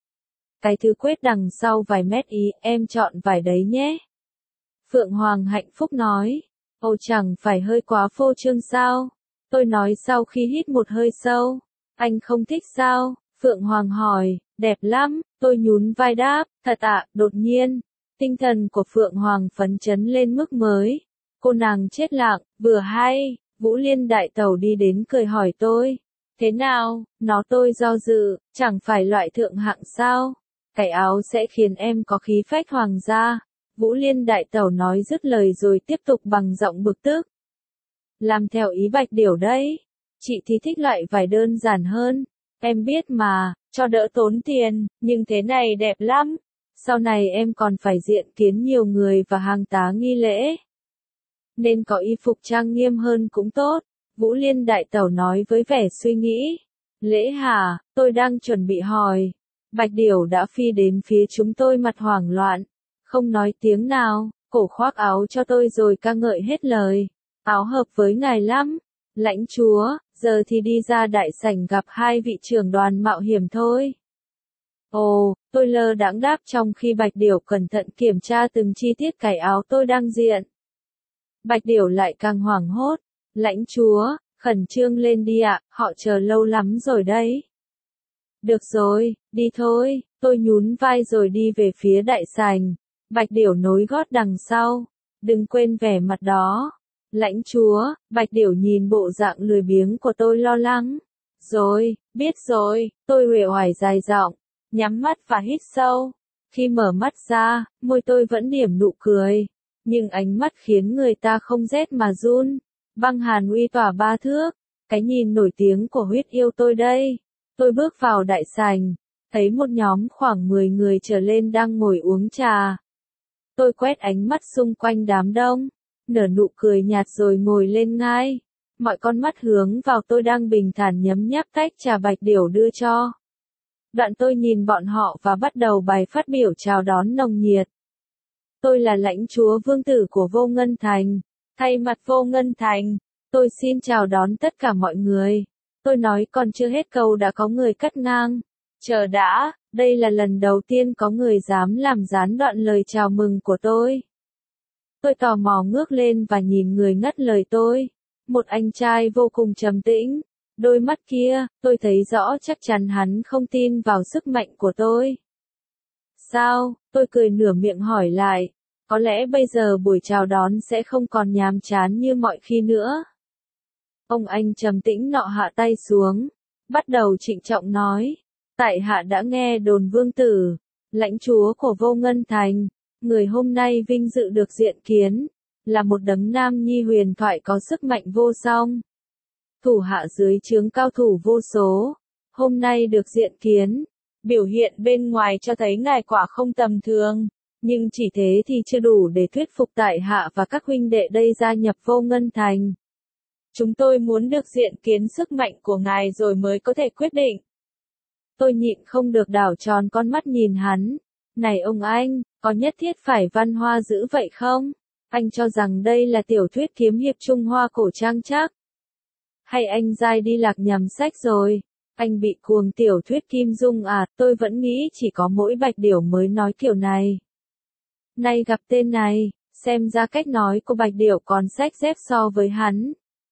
Cái thứ quết đằng sau vài mét ý, em chọn vải đấy nhé. Phượng Hoàng hạnh phúc nói. Ồ chẳng phải hơi quá phô trương sao? Tôi nói sau khi hít một hơi sâu. Anh không thích sao? Phượng Hoàng hỏi. Đẹp lắm, tôi nhún vai đáp. Thật đột nhiên. Tinh thần của Phượng Hoàng phấn chấn lên mức mới. Cô nàng chết lặng, vừa hay, Vũ Liên đại tẩu đi đến cười hỏi tôi. Thế nào, nó tôi do dự, chẳng phải loại thượng hạng sao? Cái áo sẽ khiến em có khí phách hoàng gia. Vũ Liên đại tẩu nói dứt lời rồi tiếp tục bằng giọng bực tức. Làm theo ý Bạch Điểu đấy. Chị thì thích loại vải đơn giản hơn. Em biết mà, cho đỡ tốn tiền, nhưng thế này đẹp lắm. Sau này em còn phải diện kiến nhiều người và hàng tá nghi lễ. Nên có y phục trang nghiêm hơn cũng tốt. Vũ Liên đại tẩu nói với vẻ suy nghĩ. Lễ hả, tôi đang chuẩn bị hỏi. Bạch Điểu đã phi đến phía chúng tôi mặt hoảng loạn. Không nói tiếng nào, cổ khoác áo cho tôi rồi ca ngợi hết lời. Áo hợp với ngài lắm. Lãnh chúa, giờ thì đi ra đại sảnh gặp hai vị trưởng đoàn mạo hiểm thôi. Ồ, tôi lơ đãng đáp trong khi Bạch Điểu cẩn thận kiểm tra từng chi tiết cái áo tôi đang diện. Bạch Điểu lại càng hoảng hốt. Lãnh chúa, khẩn trương lên đi ạ, họ chờ lâu lắm rồi đấy. Được rồi, đi thôi, tôi nhún vai rồi đi về phía đại sảnh. Bạch Điểu nối gót đằng sau. Đừng quên vẻ mặt đó. Lãnh chúa, Bạch Điểu nhìn bộ dạng lười biếng của tôi lo lắng. Rồi, biết rồi, tôi uể oải dài giọng, nhắm mắt và hít sâu. Khi mở mắt ra, môi tôi vẫn điểm nụ cười. Nhưng ánh mắt khiến người ta không rét mà run. Băng hàn uy tỏa ba thước. Cái nhìn nổi tiếng của huyết yêu tôi đây. Tôi bước vào đại sảnh. Thấy một nhóm khoảng 10 người trở lên đang ngồi uống trà. Tôi quét ánh mắt xung quanh đám đông. Nở nụ cười nhạt rồi ngồi lên ngai. Mọi con mắt hướng vào tôi đang bình thản nhấm nháp tách trà Bạch Điểu đưa cho. Đoạn tôi nhìn bọn họ và bắt đầu bài phát biểu chào đón nồng nhiệt. Tôi là lãnh chúa vương tử của Vô Ngân Thành. Thay mặt Vô Ngân Thành, tôi xin chào đón tất cả mọi người. Tôi nói còn chưa hết câu đã có người cắt ngang. Chờ đã, đây là lần đầu tiên có người dám làm gián đoạn lời chào mừng của tôi. Tôi tò mò ngước lên và nhìn người ngắt lời tôi. Một anh trai vô cùng trầm tĩnh. Đôi mắt kia, tôi thấy rõ chắc chắn hắn không tin vào sức mạnh của tôi. Sao? Tôi cười nửa miệng hỏi lại. Có lẽ bây giờ buổi chào đón sẽ không còn nhàm chán như mọi khi nữa. Ông anh trầm tĩnh nọ hạ tay xuống. Bắt đầu trịnh trọng nói. Tại hạ đã nghe đồn vương tử, lãnh chúa của Vô Ngân Thành. Người hôm nay vinh dự được diện kiến. Là một đấng nam nhi huyền thoại có sức mạnh vô song. Thủ hạ dưới trướng cao thủ vô số. Hôm nay được diện kiến. Biểu hiện bên ngoài cho thấy ngài quả không tầm thường. Nhưng chỉ thế thì chưa đủ để thuyết phục tại hạ và các huynh đệ đây gia nhập Vô Ngân Thành. Chúng tôi muốn được diện kiến sức mạnh của ngài rồi mới có thể quyết định. Tôi nhịn không được đảo tròn con mắt nhìn hắn. Này ông anh, có nhất thiết phải văn hoa dữ vậy không? Anh cho rằng đây là tiểu thuyết kiếm hiệp Trung Hoa cổ trang chắc? Hay anh dai đi lạc nhầm sách rồi? Anh bị cuồng tiểu thuyết Kim Dung à? Tôi vẫn nghĩ chỉ có mỗi Bạch Điểu mới nói kiểu này. Nay gặp tên này, xem ra cách nói của Bạch Điểu còn xách dép so với hắn.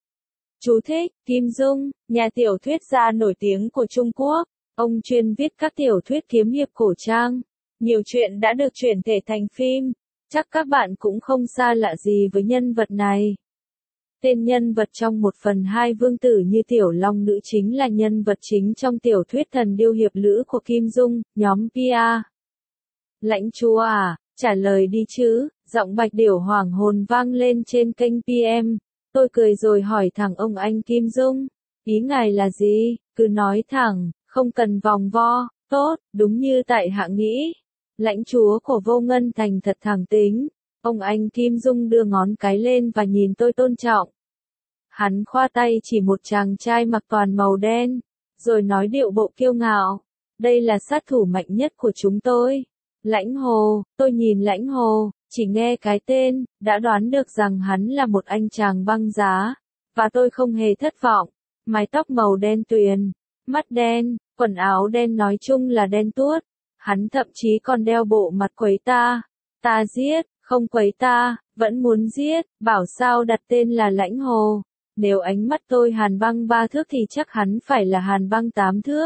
Chú thích, Kim Dung, nhà tiểu thuyết gia nổi tiếng của Trung Quốc. Ông chuyên viết các tiểu thuyết kiếm hiệp cổ trang. Nhiều chuyện đã được chuyển thể thành phim. Chắc các bạn cũng không xa lạ gì với nhân vật này. Tên nhân vật trong 1/2 vương tử như Tiểu Long Nữ chính là nhân vật chính trong tiểu thuyết Thần Điêu Hiệp Lữ của Kim Dung, nhóm PR. Lãnh chúa à, trả lời đi chứ, giọng Bạch Điểu hoàng hồn vang lên trên kênh PM. Tôi cười rồi hỏi thẳng ông anh Kim Dung. Ý ngài là gì? Cứ nói thẳng, không cần vòng vo. Tốt, đúng như tại hạ nghĩ. Lãnh chúa của Vô Ngân Thành thật thẳng tính. Ông anh Kim Dung đưa ngón cái lên và nhìn tôi tôn trọng. Hắn khoa tay chỉ một chàng trai mặc toàn màu đen, rồi nói điệu bộ kiêu ngạo. Đây là sát thủ mạnh nhất của chúng tôi. Lãnh Hồ, tôi nhìn Lãnh Hồ, chỉ nghe cái tên, đã đoán được rằng hắn là một anh chàng băng giá. Và tôi không hề thất vọng. Mái tóc màu đen tuyền, mắt đen, quần áo đen nói chung là đen tuốt. Hắn thậm chí còn đeo bộ mặt quấy ta. Ta giết, không quấy ta, vẫn muốn giết, bảo sao đặt tên là Lãnh Hồ. Nếu ánh mắt tôi hàn băng 3 thước thì chắc hắn phải là hàn băng 8 thước.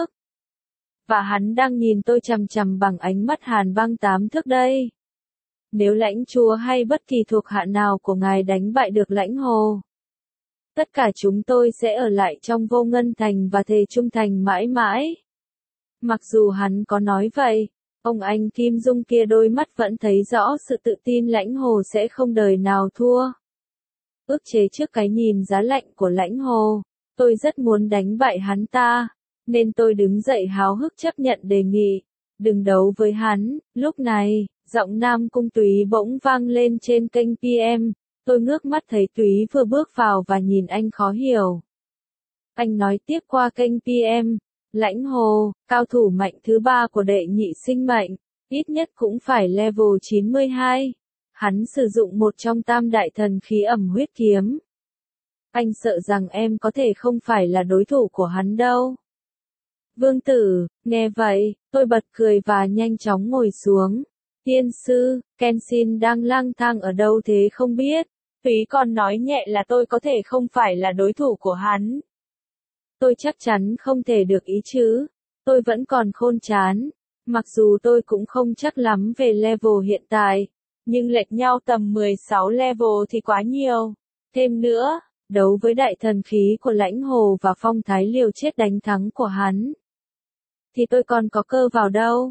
Và hắn đang nhìn tôi chằm chằm bằng ánh mắt hàn băng 8 thước đây. Nếu lãnh chúa hay bất kỳ thuộc hạ nào của ngài đánh bại được Lãnh Hồ, tất cả chúng tôi sẽ ở lại trong Vô Ngân Thành và thề trung thành mãi mãi. Mặc dù hắn có nói vậy, ông anh Kim Dung kia đôi mắt vẫn thấy rõ sự tự tin Lãnh Hồ sẽ không đời nào thua. Ức chế trước cái nhìn giá lạnh của Lãnh Hồ, tôi rất muốn đánh bại hắn ta, nên tôi đứng dậy háo hức chấp nhận đề nghị. Đừng đấu với hắn. Lúc này, giọng Nam Cung Túy bỗng vang lên trên kênh PM. Tôi ngước mắt thấy Túy vừa bước vào và nhìn anh khó hiểu. Anh nói tiếp qua kênh PM. Lãnh Hồ, cao thủ mạnh thứ 3 của đệ nhị sinh mệnh, ít nhất cũng phải level 92. Hắn sử dụng một trong tam đại thần khí ẩm huyết kiếm. Anh sợ rằng em có thể không phải là đối thủ của hắn đâu. Vương Tử, nghe vậy, tôi bật cười và nhanh chóng ngồi xuống. Tiên sư, Kenshin đang lang thang ở đâu thế không biết. Phí còn nói nhẹ là tôi có thể không phải là đối thủ của hắn. Tôi chắc chắn không thể được ý chứ. Tôi vẫn còn khôn chán. Mặc dù tôi cũng không chắc lắm về level hiện tại. Nhưng lệch nhau tầm 16 level thì quá nhiều. Thêm nữa, đấu với đại thần khí của Lãnh Hồ và phong thái liều chết đánh thắng của hắn. Thì tôi còn có cơ vào đâu.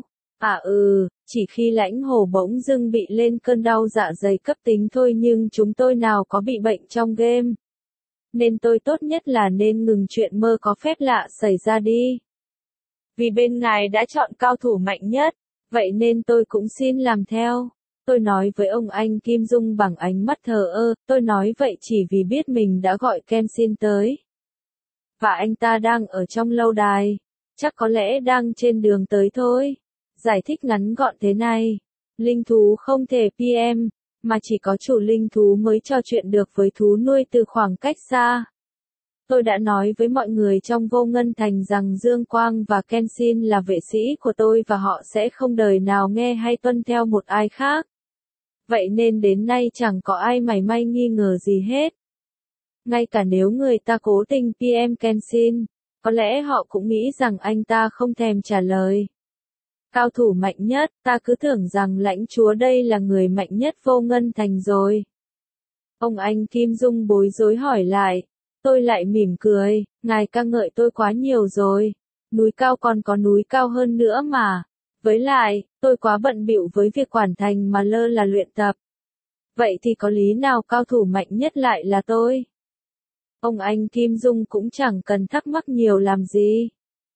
Chỉ khi Lãnh Hồ bỗng dưng bị lên cơn đau dạ dày cấp tính thôi, nhưng chúng tôi nào có bị bệnh trong game. Nên tôi tốt nhất là nên ngừng chuyện mơ có phép lạ xảy ra đi. Vì bên ngài đã chọn cao thủ mạnh nhất, vậy nên tôi cũng xin làm theo. Tôi nói với ông anh Kim Dung bằng ánh mắt thờ ơ, tôi nói vậy chỉ vì biết mình đã gọi Kenshin tới. Và anh ta đang ở trong lâu đài, chắc có lẽ đang trên đường tới thôi. Giải thích ngắn gọn thế này, linh thú không thể PM, mà chỉ có chủ linh thú mới trò chuyện được với thú nuôi từ khoảng cách xa. Tôi đã nói với mọi người trong Vô Ngân Thành rằng Dương Quang và Kenshin là vệ sĩ của tôi và họ sẽ không đời nào nghe hay tuân theo một ai khác. Vậy nên đến nay chẳng có ai mảy may nghi ngờ gì hết. Ngay cả nếu người ta cố tình PM Kenshin, có lẽ họ cũng nghĩ rằng anh ta không thèm trả lời. Cao thủ mạnh nhất, ta cứ tưởng rằng lãnh chúa đây là người mạnh nhất Vô Ngân Thành rồi. Ông anh Kim Dung bối rối hỏi lại. Tôi lại mỉm cười, ngài ca ngợi tôi quá nhiều rồi. Núi cao còn có núi cao hơn nữa mà. Với lại, tôi quá bận bịu với việc hoàn thành mà lơ là luyện tập. Vậy thì có lý nào cao thủ mạnh nhất lại là tôi? Ông anh Kim Dung cũng chẳng cần thắc mắc nhiều làm gì.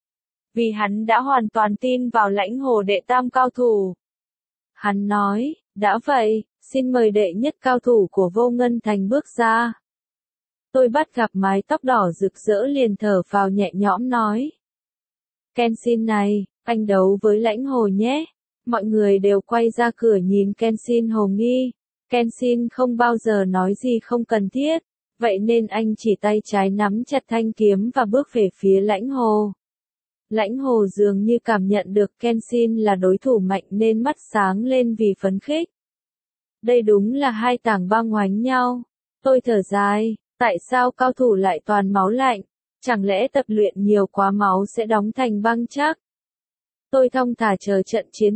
Vì hắn đã hoàn toàn tin vào Lãnh Hồ đệ tam cao thủ. Hắn nói, đã vậy, xin mời đệ nhất cao thủ của Vô Ngân Thành bước ra. Tôi bắt gặp mái tóc đỏ rực rỡ liền thở phào nhẹ nhõm nói. Kenshin này, anh đấu với Lãnh Hồ nhé. Mọi người đều quay ra cửa nhìn Kenshin hồ nghi. Kenshin không bao giờ nói gì không cần thiết. Vậy nên anh chỉ tay trái nắm chặt thanh kiếm và bước về phía Lãnh Hồ. Lãnh Hồ dường như cảm nhận được Kenshin là đối thủ mạnh nên mắt sáng lên vì phấn khích. Đây đúng là hai tảng băng oánh nhau. Tôi thở dài, tại sao cao thủ lại toàn máu lạnh? Chẳng lẽ tập luyện nhiều quá máu sẽ đóng thành băng chắc? Tôi thong thả chờ trận chiến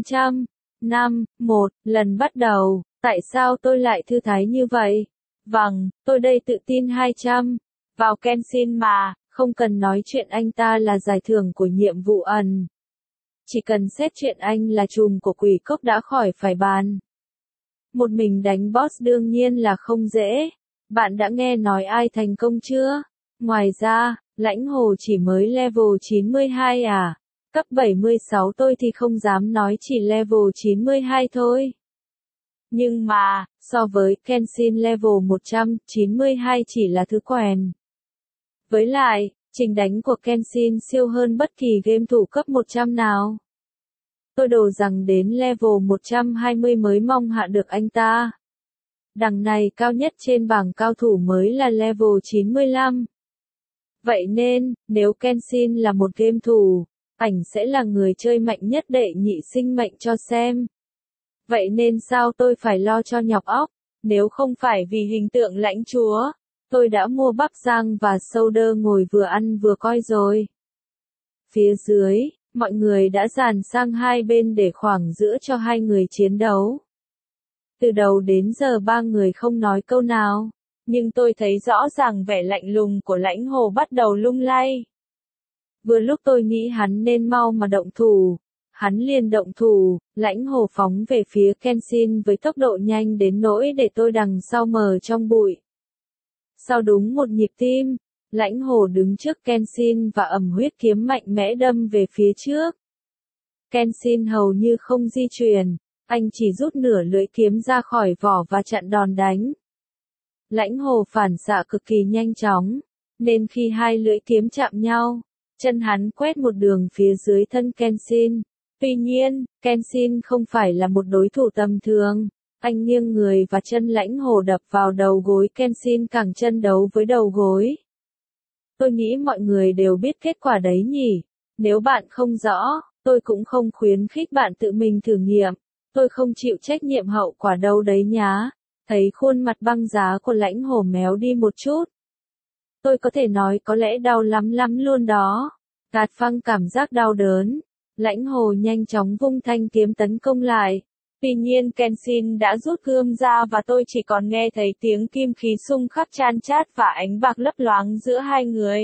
1, lần bắt đầu, tại sao tôi lại thư thái như vậy? Vâng, tôi đây tự tin 200. Vào Kenshin mà, không cần nói chuyện anh ta là giải thưởng của nhiệm vụ ẩn. Chỉ cần xét chuyện anh là trùm của quỷ cốc đã khỏi phải bàn. Một mình đánh boss đương nhiên là không dễ. Bạn đã nghe nói ai thành công chưa? Ngoài ra, Lãnh Hồ chỉ mới level 92 à? Cấp 76 tôi thì không dám nói chỉ level 92 thôi. Nhưng mà, so với Kenshin level 192 chỉ là thứ quèn. Với lại, trình đánh của Kenshin siêu hơn bất kỳ game thủ cấp 100 nào. Tôi đồ rằng đến level 120 mới mong hạ được anh ta. Đằng này cao nhất trên bảng cao thủ mới là level 95. Vậy nên, nếu Kenshin là một game thủ, ảnh sẽ là người chơi mạnh nhất đệ nhị sinh mệnh cho xem. Vậy nên sao tôi phải lo cho nhọc óc, nếu không phải vì hình tượng lãnh chúa, tôi đã mua bắp rang và soda ngồi vừa ăn vừa coi rồi. Phía dưới, mọi người đã dàn sang hai bên để khoảng giữa cho hai người chiến đấu. Từ đầu đến giờ ba người không nói câu nào, nhưng tôi thấy rõ ràng vẻ lạnh lùng của Lãnh Hồ bắt đầu lung lay. Vừa lúc tôi nghĩ hắn nên mau mà động thủ, hắn liền động thủ, Lãnh Hồ phóng về phía Kenshin với tốc độ nhanh đến nỗi để tôi đằng sau mờ trong bụi. Sau đúng một nhịp tim, Lãnh Hồ đứng trước Kenshin và ầm huyết kiếm mạnh mẽ đâm về phía trước. Kenshin hầu như không di chuyển, anh chỉ rút nửa lưỡi kiếm ra khỏi vỏ và chặn đòn đánh. Lãnh Hồ phản xạ cực kỳ nhanh chóng, nên khi hai lưỡi kiếm chạm nhau, chân hắn quét một đường phía dưới thân Kenshin. Tuy nhiên, Kenshin không phải là một đối thủ tầm thường. Anh nghiêng người và chân Lãnh Hồ đập vào đầu gối Kenshin cẳng chân đấu với đầu gối. Tôi nghĩ mọi người đều biết kết quả đấy nhỉ. Nếu bạn không rõ, tôi cũng không khuyến khích bạn tự mình thử nghiệm. Tôi không chịu trách nhiệm hậu quả đâu đấy nhá. Thấy khuôn mặt băng giá của Lãnh Hồ méo đi một chút. Tôi có thể nói có lẽ đau lắm lắm luôn đó. Gạt phăng cảm giác đau đớn. Lãnh Hồ nhanh chóng vung thanh kiếm tấn công lại. Tuy nhiên Kenshin đã rút gươm ra và tôi chỉ còn nghe thấy tiếng kim khí xung khắp chan chát và ánh bạc lấp loáng giữa hai người.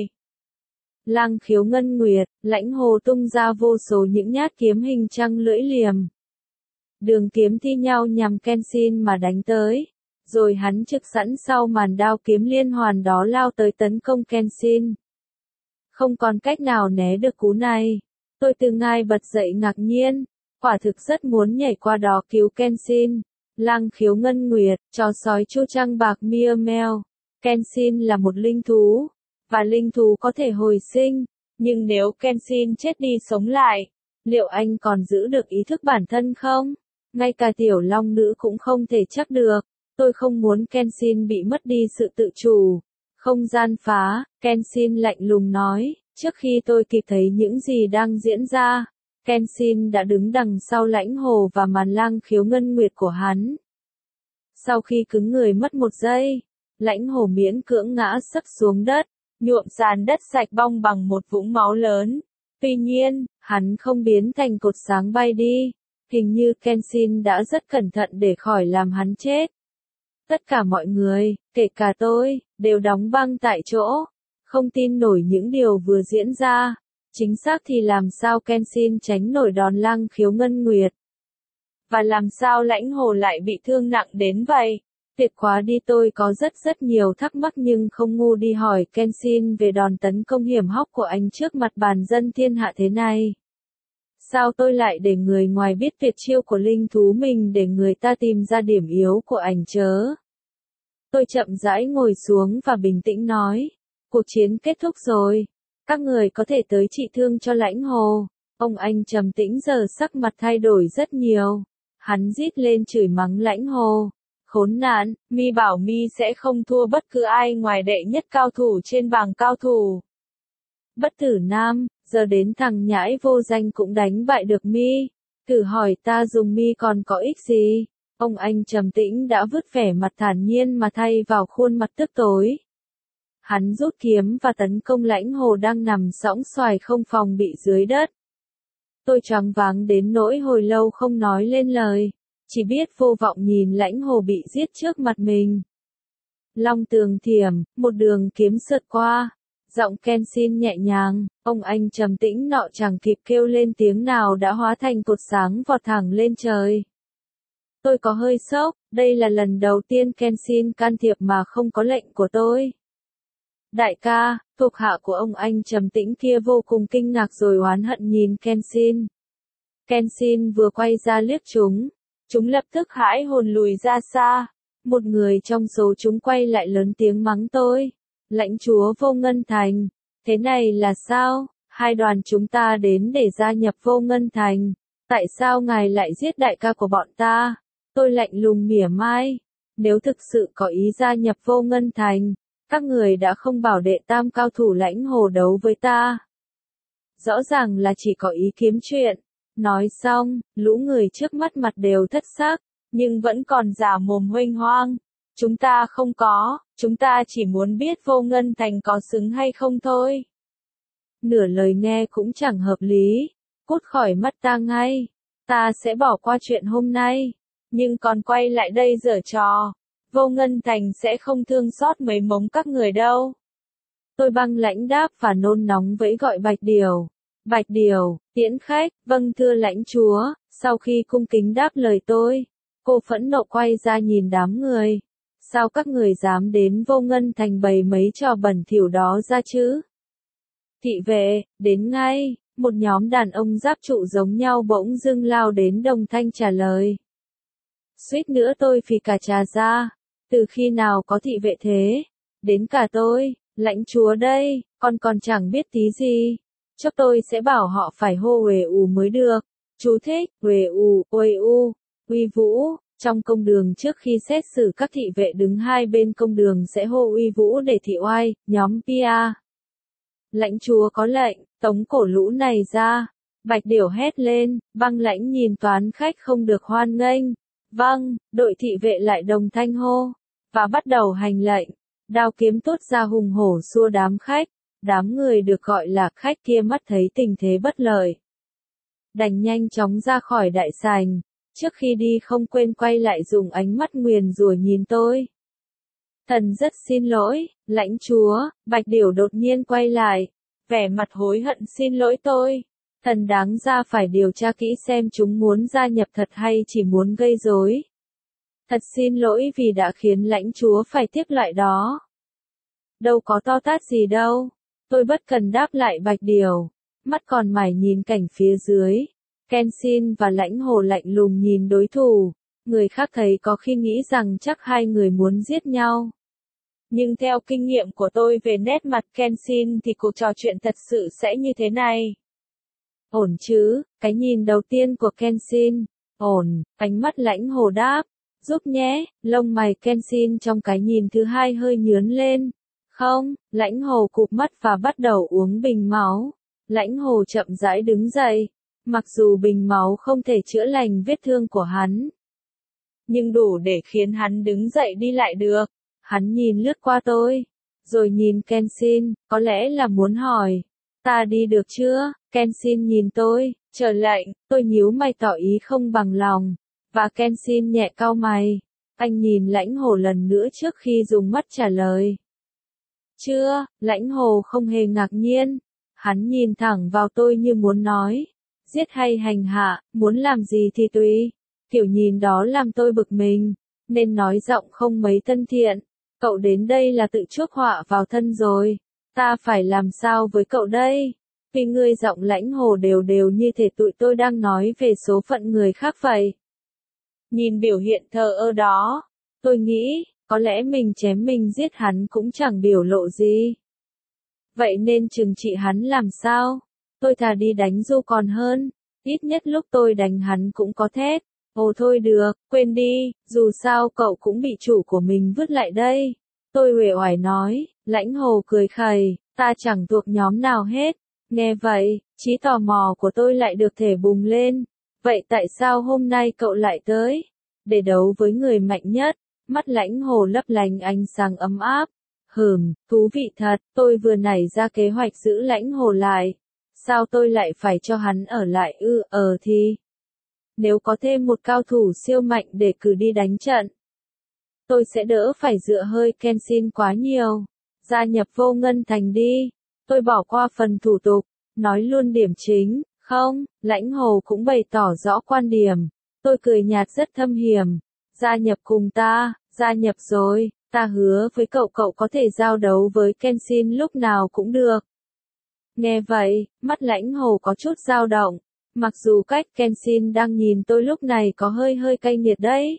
Lang khiếu ngân nguyệt, Lãnh Hồ tung ra vô số những nhát kiếm hình trăng lưỡi liềm. Đường kiếm thi nhau nhằm Kenshin mà đánh tới. Rồi hắn trực sẵn sau màn đao kiếm liên hoàn đó lao tới tấn công Kenshin. Không còn cách nào né được cú này. Tôi từ ngai bật dậy ngạc nhiên. Quả thực rất muốn nhảy qua đó cứu Kenshin. Lang khiếu ngân nguyệt, chó sói chu trăng bạc mia meo. Kenshin là một linh thú. Và linh thú có thể hồi sinh. Nhưng nếu Kenshin chết đi sống lại, liệu anh còn giữ được ý thức bản thân không? Ngay cả tiểu long nữ cũng không thể chắc được. Tôi không muốn Kenshin bị mất đi sự tự chủ. Không gian phá, Kenshin lạnh lùng nói. Trước khi tôi kịp thấy những gì đang diễn ra, Kenshin đã đứng đằng sau Lãnh Hồ và màn lang khiếu ngân nguyệt của hắn. Sau khi cứng người mất một giây, Lãnh Hồ miễn cưỡng ngã sấp xuống đất, nhuộm sàn đất sạch bong bằng một vũng máu lớn. Tuy nhiên, hắn không biến thành cột sáng bay đi. Hình như Kenshin đã rất cẩn thận để khỏi làm hắn chết. Tất cả mọi người, kể cả tôi, đều đóng băng tại chỗ. Không tin nổi những điều vừa diễn ra. Chính xác thì làm sao Kenshin tránh nổi đòn lang khiếu ngân nguyệt? Và làm sao Lãnh Hồ lại bị thương nặng đến vậy? Tuyệt quá đi, tôi có rất nhiều thắc mắc nhưng không ngu đi hỏi Kenshin về đòn tấn công hiểm hóc của anh trước mặt bàn dân thiên hạ thế này. Sao tôi lại để người ngoài biết tuyệt chiêu của linh thú mình để người ta tìm ra điểm yếu của ảnh chớ? Tôi chậm rãi ngồi xuống và bình tĩnh nói. Cuộc chiến kết thúc rồi. Các người có thể tới trị thương cho Lãnh Hồ. Ông anh trầm tĩnh giờ sắc mặt thay đổi rất nhiều. Hắn rít lên chửi mắng Lãnh Hồ. Khốn nạn, mi bảo mi sẽ không thua bất cứ ai ngoài đệ nhất cao thủ trên bảng cao thủ. Bất tử nam, giờ đến thằng nhãi vô danh cũng đánh bại được mi. Thử hỏi ta dùng mi còn có ích gì? Ông anh trầm tĩnh đã vứt vẻ mặt thản nhiên mà thay vào khuôn mặt tức tối. Hắn rút kiếm và tấn công Lãnh Hồ đang nằm sõng xoài không phòng bị dưới đất. Tôi choáng váng đến nỗi hồi lâu không nói lên lời, chỉ biết vô vọng nhìn Lãnh Hồ bị giết trước mặt mình. Long tường thiểm, một đường kiếm sượt qua, giọng Kenshin nhẹ nhàng, ông anh trầm tĩnh nọ chẳng kịp kêu lên tiếng nào đã hóa thành cột sáng vọt thẳng lên trời. Tôi có hơi sốc, đây là lần đầu tiên Kenshin can thiệp mà không có lệnh của tôi. Đại ca, thuộc hạ của ông anh trầm tĩnh kia vô cùng kinh ngạc rồi oán hận nhìn Kenshin. Kenshin vừa quay ra liếc chúng lập tức hãi hồn lùi ra xa. Một người trong số chúng quay lại lớn tiếng mắng tôi. Lãnh chúa Vô Ngân Thành, thế này là sao? Hai đoàn chúng ta đến để gia nhập Vô Ngân Thành. Tại sao ngài lại giết đại ca của bọn ta? Tôi lạnh lùng mỉa mai. Nếu thực sự có ý gia nhập Vô Ngân Thành, các người đã không bảo đệ tam cao thủ Lãnh Hồ đấu với ta. Rõ ràng là chỉ có ý kiếm chuyện. Nói xong, lũ người trước mắt mặt đều thất sắc, nhưng vẫn còn giả mồm huênh hoang. Chúng ta không có, chúng ta chỉ muốn biết Vô Ngân Thành có xứng hay không thôi. Nửa lời nghe cũng chẳng hợp lý. Cút khỏi mắt ta ngay. Ta sẽ bỏ qua chuyện hôm nay. Nhưng còn quay lại đây giở trò. Vô Ngân Thành sẽ không thương xót mấy mống các người đâu. Tôi băng lãnh đáp và nôn nóng vẫy gọi Bạch Điều. Bạch Điều, tiễn khách, vâng thưa lãnh chúa. Sau khi cung kính đáp lời tôi, cô phẫn nộ quay ra nhìn đám người. Sao các người dám đến Vô Ngân Thành bày mấy trò bẩn thỉu đó ra chứ? Thị vệ, đến ngay. Một nhóm đàn ông giáp trụ giống nhau bỗng dưng lao đến đồng thanh trả lời. Suýt nữa tôi phì cả trà ra. Từ khi nào có thị vệ thế? Đến cả tôi, lãnh chúa đây, còn chẳng biết tí gì. Chắc tôi sẽ bảo họ phải hô uề ù mới được. Chú thích, uề ù, uê u, uy vũ, Trong công đường trước khi xét xử các thị vệ đứng hai bên công đường sẽ hô uy vũ để thị oai, nhóm Pia. Lãnh chúa có lệnh, tống cổ lũ này ra. Bạch Điểu hét lên, băng lãnh nhìn toán khách không được hoan nghênh. Vâng, đội thị vệ lại đồng thanh hô, và bắt đầu hành lệnh. Đao kiếm tốt ra hùng hổ xua đám khách. Đám người được gọi là khách kia mắt thấy tình thế bất lợi, đành nhanh chóng ra khỏi đại sảnh. Trước khi đi không quên quay lại dùng ánh mắt nguyền rủa nhìn tôi. Thần rất xin lỗi, lãnh chúa. Bạch Điểu đột nhiên quay lại, vẻ mặt hối hận xin lỗi tôi. Thần đáng ra phải điều tra kỹ xem chúng muốn gia nhập thật hay chỉ muốn gây rối. Thật xin lỗi vì đã khiến lãnh chúa phải tiếc loại đó. Đâu có to tát gì đâu. Tôi bất cần đáp lại Bạch Điểu, mắt còn mải nhìn cảnh phía dưới. Kenshin và Lãnh Hồ lạnh lùng nhìn đối thủ, người khác thấy có khi nghĩ rằng chắc hai người muốn giết nhau. Nhưng theo kinh nghiệm của tôi về nét mặt Kenshin thì cuộc trò chuyện thật sự sẽ như thế này. Ổn chứ, cái nhìn đầu tiên của Kenshin. Ổn, ánh mắt Lãnh Hồ đáp. Giúp nhé, lông mày Kenshin trong cái nhìn thứ hai hơi nhướn lên. Không, Lãnh Hồ cụp mắt và bắt đầu uống bình máu. Lãnh Hồ chậm rãi đứng dậy. Mặc dù bình máu không thể chữa lành vết thương của hắn, nhưng đủ để khiến hắn đứng dậy đi lại được. Hắn nhìn lướt qua tôi, rồi nhìn Kenshin, có lẽ là muốn hỏi, ta đi được chưa? Kenshin nhìn tôi, chờ lệnh, tôi nhíu mày tỏ ý không bằng lòng, và Kenshin nhẹ cau mày. Anh nhìn Lãnh Hồ lần nữa trước khi dùng mắt trả lời. Chưa, Lãnh Hồ không hề ngạc nhiên. Hắn nhìn thẳng vào tôi như muốn nói, giết hay hành hạ, muốn làm gì thì tùy. Kiểu nhìn đó làm tôi bực mình, nên nói giọng không mấy thân thiện. Cậu đến đây là tự chuốc họa vào thân rồi. Ta phải làm sao với cậu đây? Vì ngươi giọng Lãnh Hồ đều đều như thể tụi tôi đang nói về số phận người khác vậy. Nhìn biểu hiện thờ ơ đó, tôi nghĩ, có lẽ mình chém mình giết hắn cũng chẳng biểu lộ gì. Vậy nên trừng trị hắn làm sao? Tôi thà đi đánh Du còn hơn. Ít nhất lúc tôi đánh hắn cũng có thét. Ồ thôi được, quên đi, dù sao cậu cũng bị chủ của mình vứt lại đây. Tôi uể oải nói. Lãnh Hồ cười khẩy, ta chẳng thuộc nhóm nào hết. Nghe vậy, trí tò mò của tôi lại được thể bùng lên. Vậy tại sao hôm nay cậu lại tới? Để đấu với người mạnh nhất. Mắt Lãnh Hồ lấp lánh ánh sáng ấm áp. Thú vị thật, tôi vừa nảy ra kế hoạch giữ Lãnh Hồ lại. Sao tôi lại phải cho hắn ở lại thì? Nếu có thêm một cao thủ siêu mạnh để cử đi đánh trận, tôi sẽ đỡ phải dựa hơi Kenshin quá nhiều. Gia nhập Vô Ngân Thành đi. Tôi bỏ qua phần thủ tục, nói luôn điểm chính. Không, Lãnh Hồ cũng bày tỏ rõ quan điểm. Tôi cười nhạt rất thâm hiểm. Gia nhập cùng ta, gia nhập rồi. Ta hứa với cậu có thể giao đấu với Kenshin lúc nào cũng được. Nghe vậy, mắt Lãnh Hồ có chút dao động. Mặc dù cách Kenshin đang nhìn tôi lúc này có hơi cay nghiệt đấy.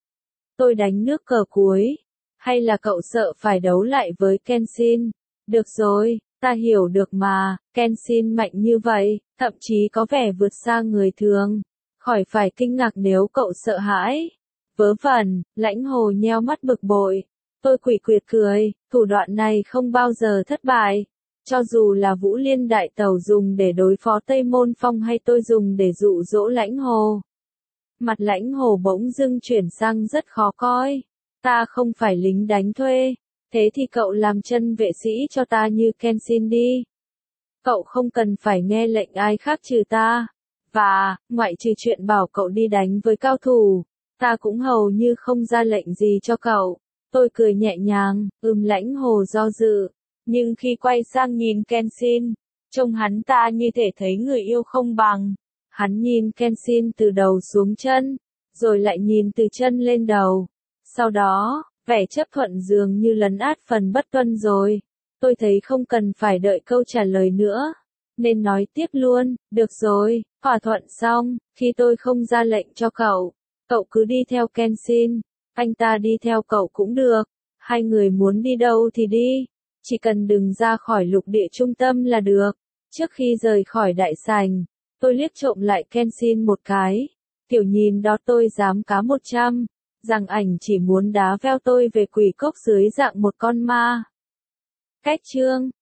Tôi đánh nước cờ cuối. Hay là cậu sợ phải đấu lại với Kenshin? Được rồi, ta hiểu được mà, Kenshin mạnh như vậy, thậm chí có vẻ vượt xa người thường. Khỏi phải kinh ngạc nếu cậu sợ hãi. Vớ vẩn, Lãnh Hồ nheo mắt bực bội. Tôi quỷ quyệt cười, thủ đoạn này không bao giờ thất bại. Cho dù là Vũ Liên Đại Tẩu dùng để đối phó Tây Môn Phong hay tôi dùng để dụ dỗ Lãnh Hồ. Mặt Lãnh Hồ bỗng dưng chuyển sang rất khó coi. Ta không phải lính đánh thuê. Thế thì cậu làm chân vệ sĩ cho ta như Kenshin đi. Cậu không cần phải nghe lệnh ai khác trừ ta. Và, ngoại trừ chuyện bảo cậu đi đánh với cao thủ, ta cũng hầu như không ra lệnh gì cho cậu. Tôi cười nhẹ nhàng, Lãnh Hồ do dự. Nhưng khi quay sang nhìn Kenshin, trông hắn ta như thể thấy người yêu không bằng. Hắn nhìn Kenshin từ đầu xuống chân, rồi lại nhìn từ chân lên đầu. Sau đó, vẻ chấp thuận dường như lấn át phần bất tuân rồi. Tôi thấy không cần phải đợi câu trả lời nữa, nên nói tiếp luôn, được rồi, thỏa thuận xong, khi tôi không ra lệnh cho cậu, cậu cứ đi theo Kenshin, anh ta đi theo cậu cũng được, hai người muốn đi đâu thì đi, chỉ cần đừng ra khỏi lục địa trung tâm là được. Trước khi rời khỏi đại sảnh, tôi liếc trộm lại Kenshin một cái. Tiểu nhìn đó tôi dám cá 100, rằng ảnh chỉ muốn đá veo tôi về quỷ cốc dưới dạng một con ma. Cách chương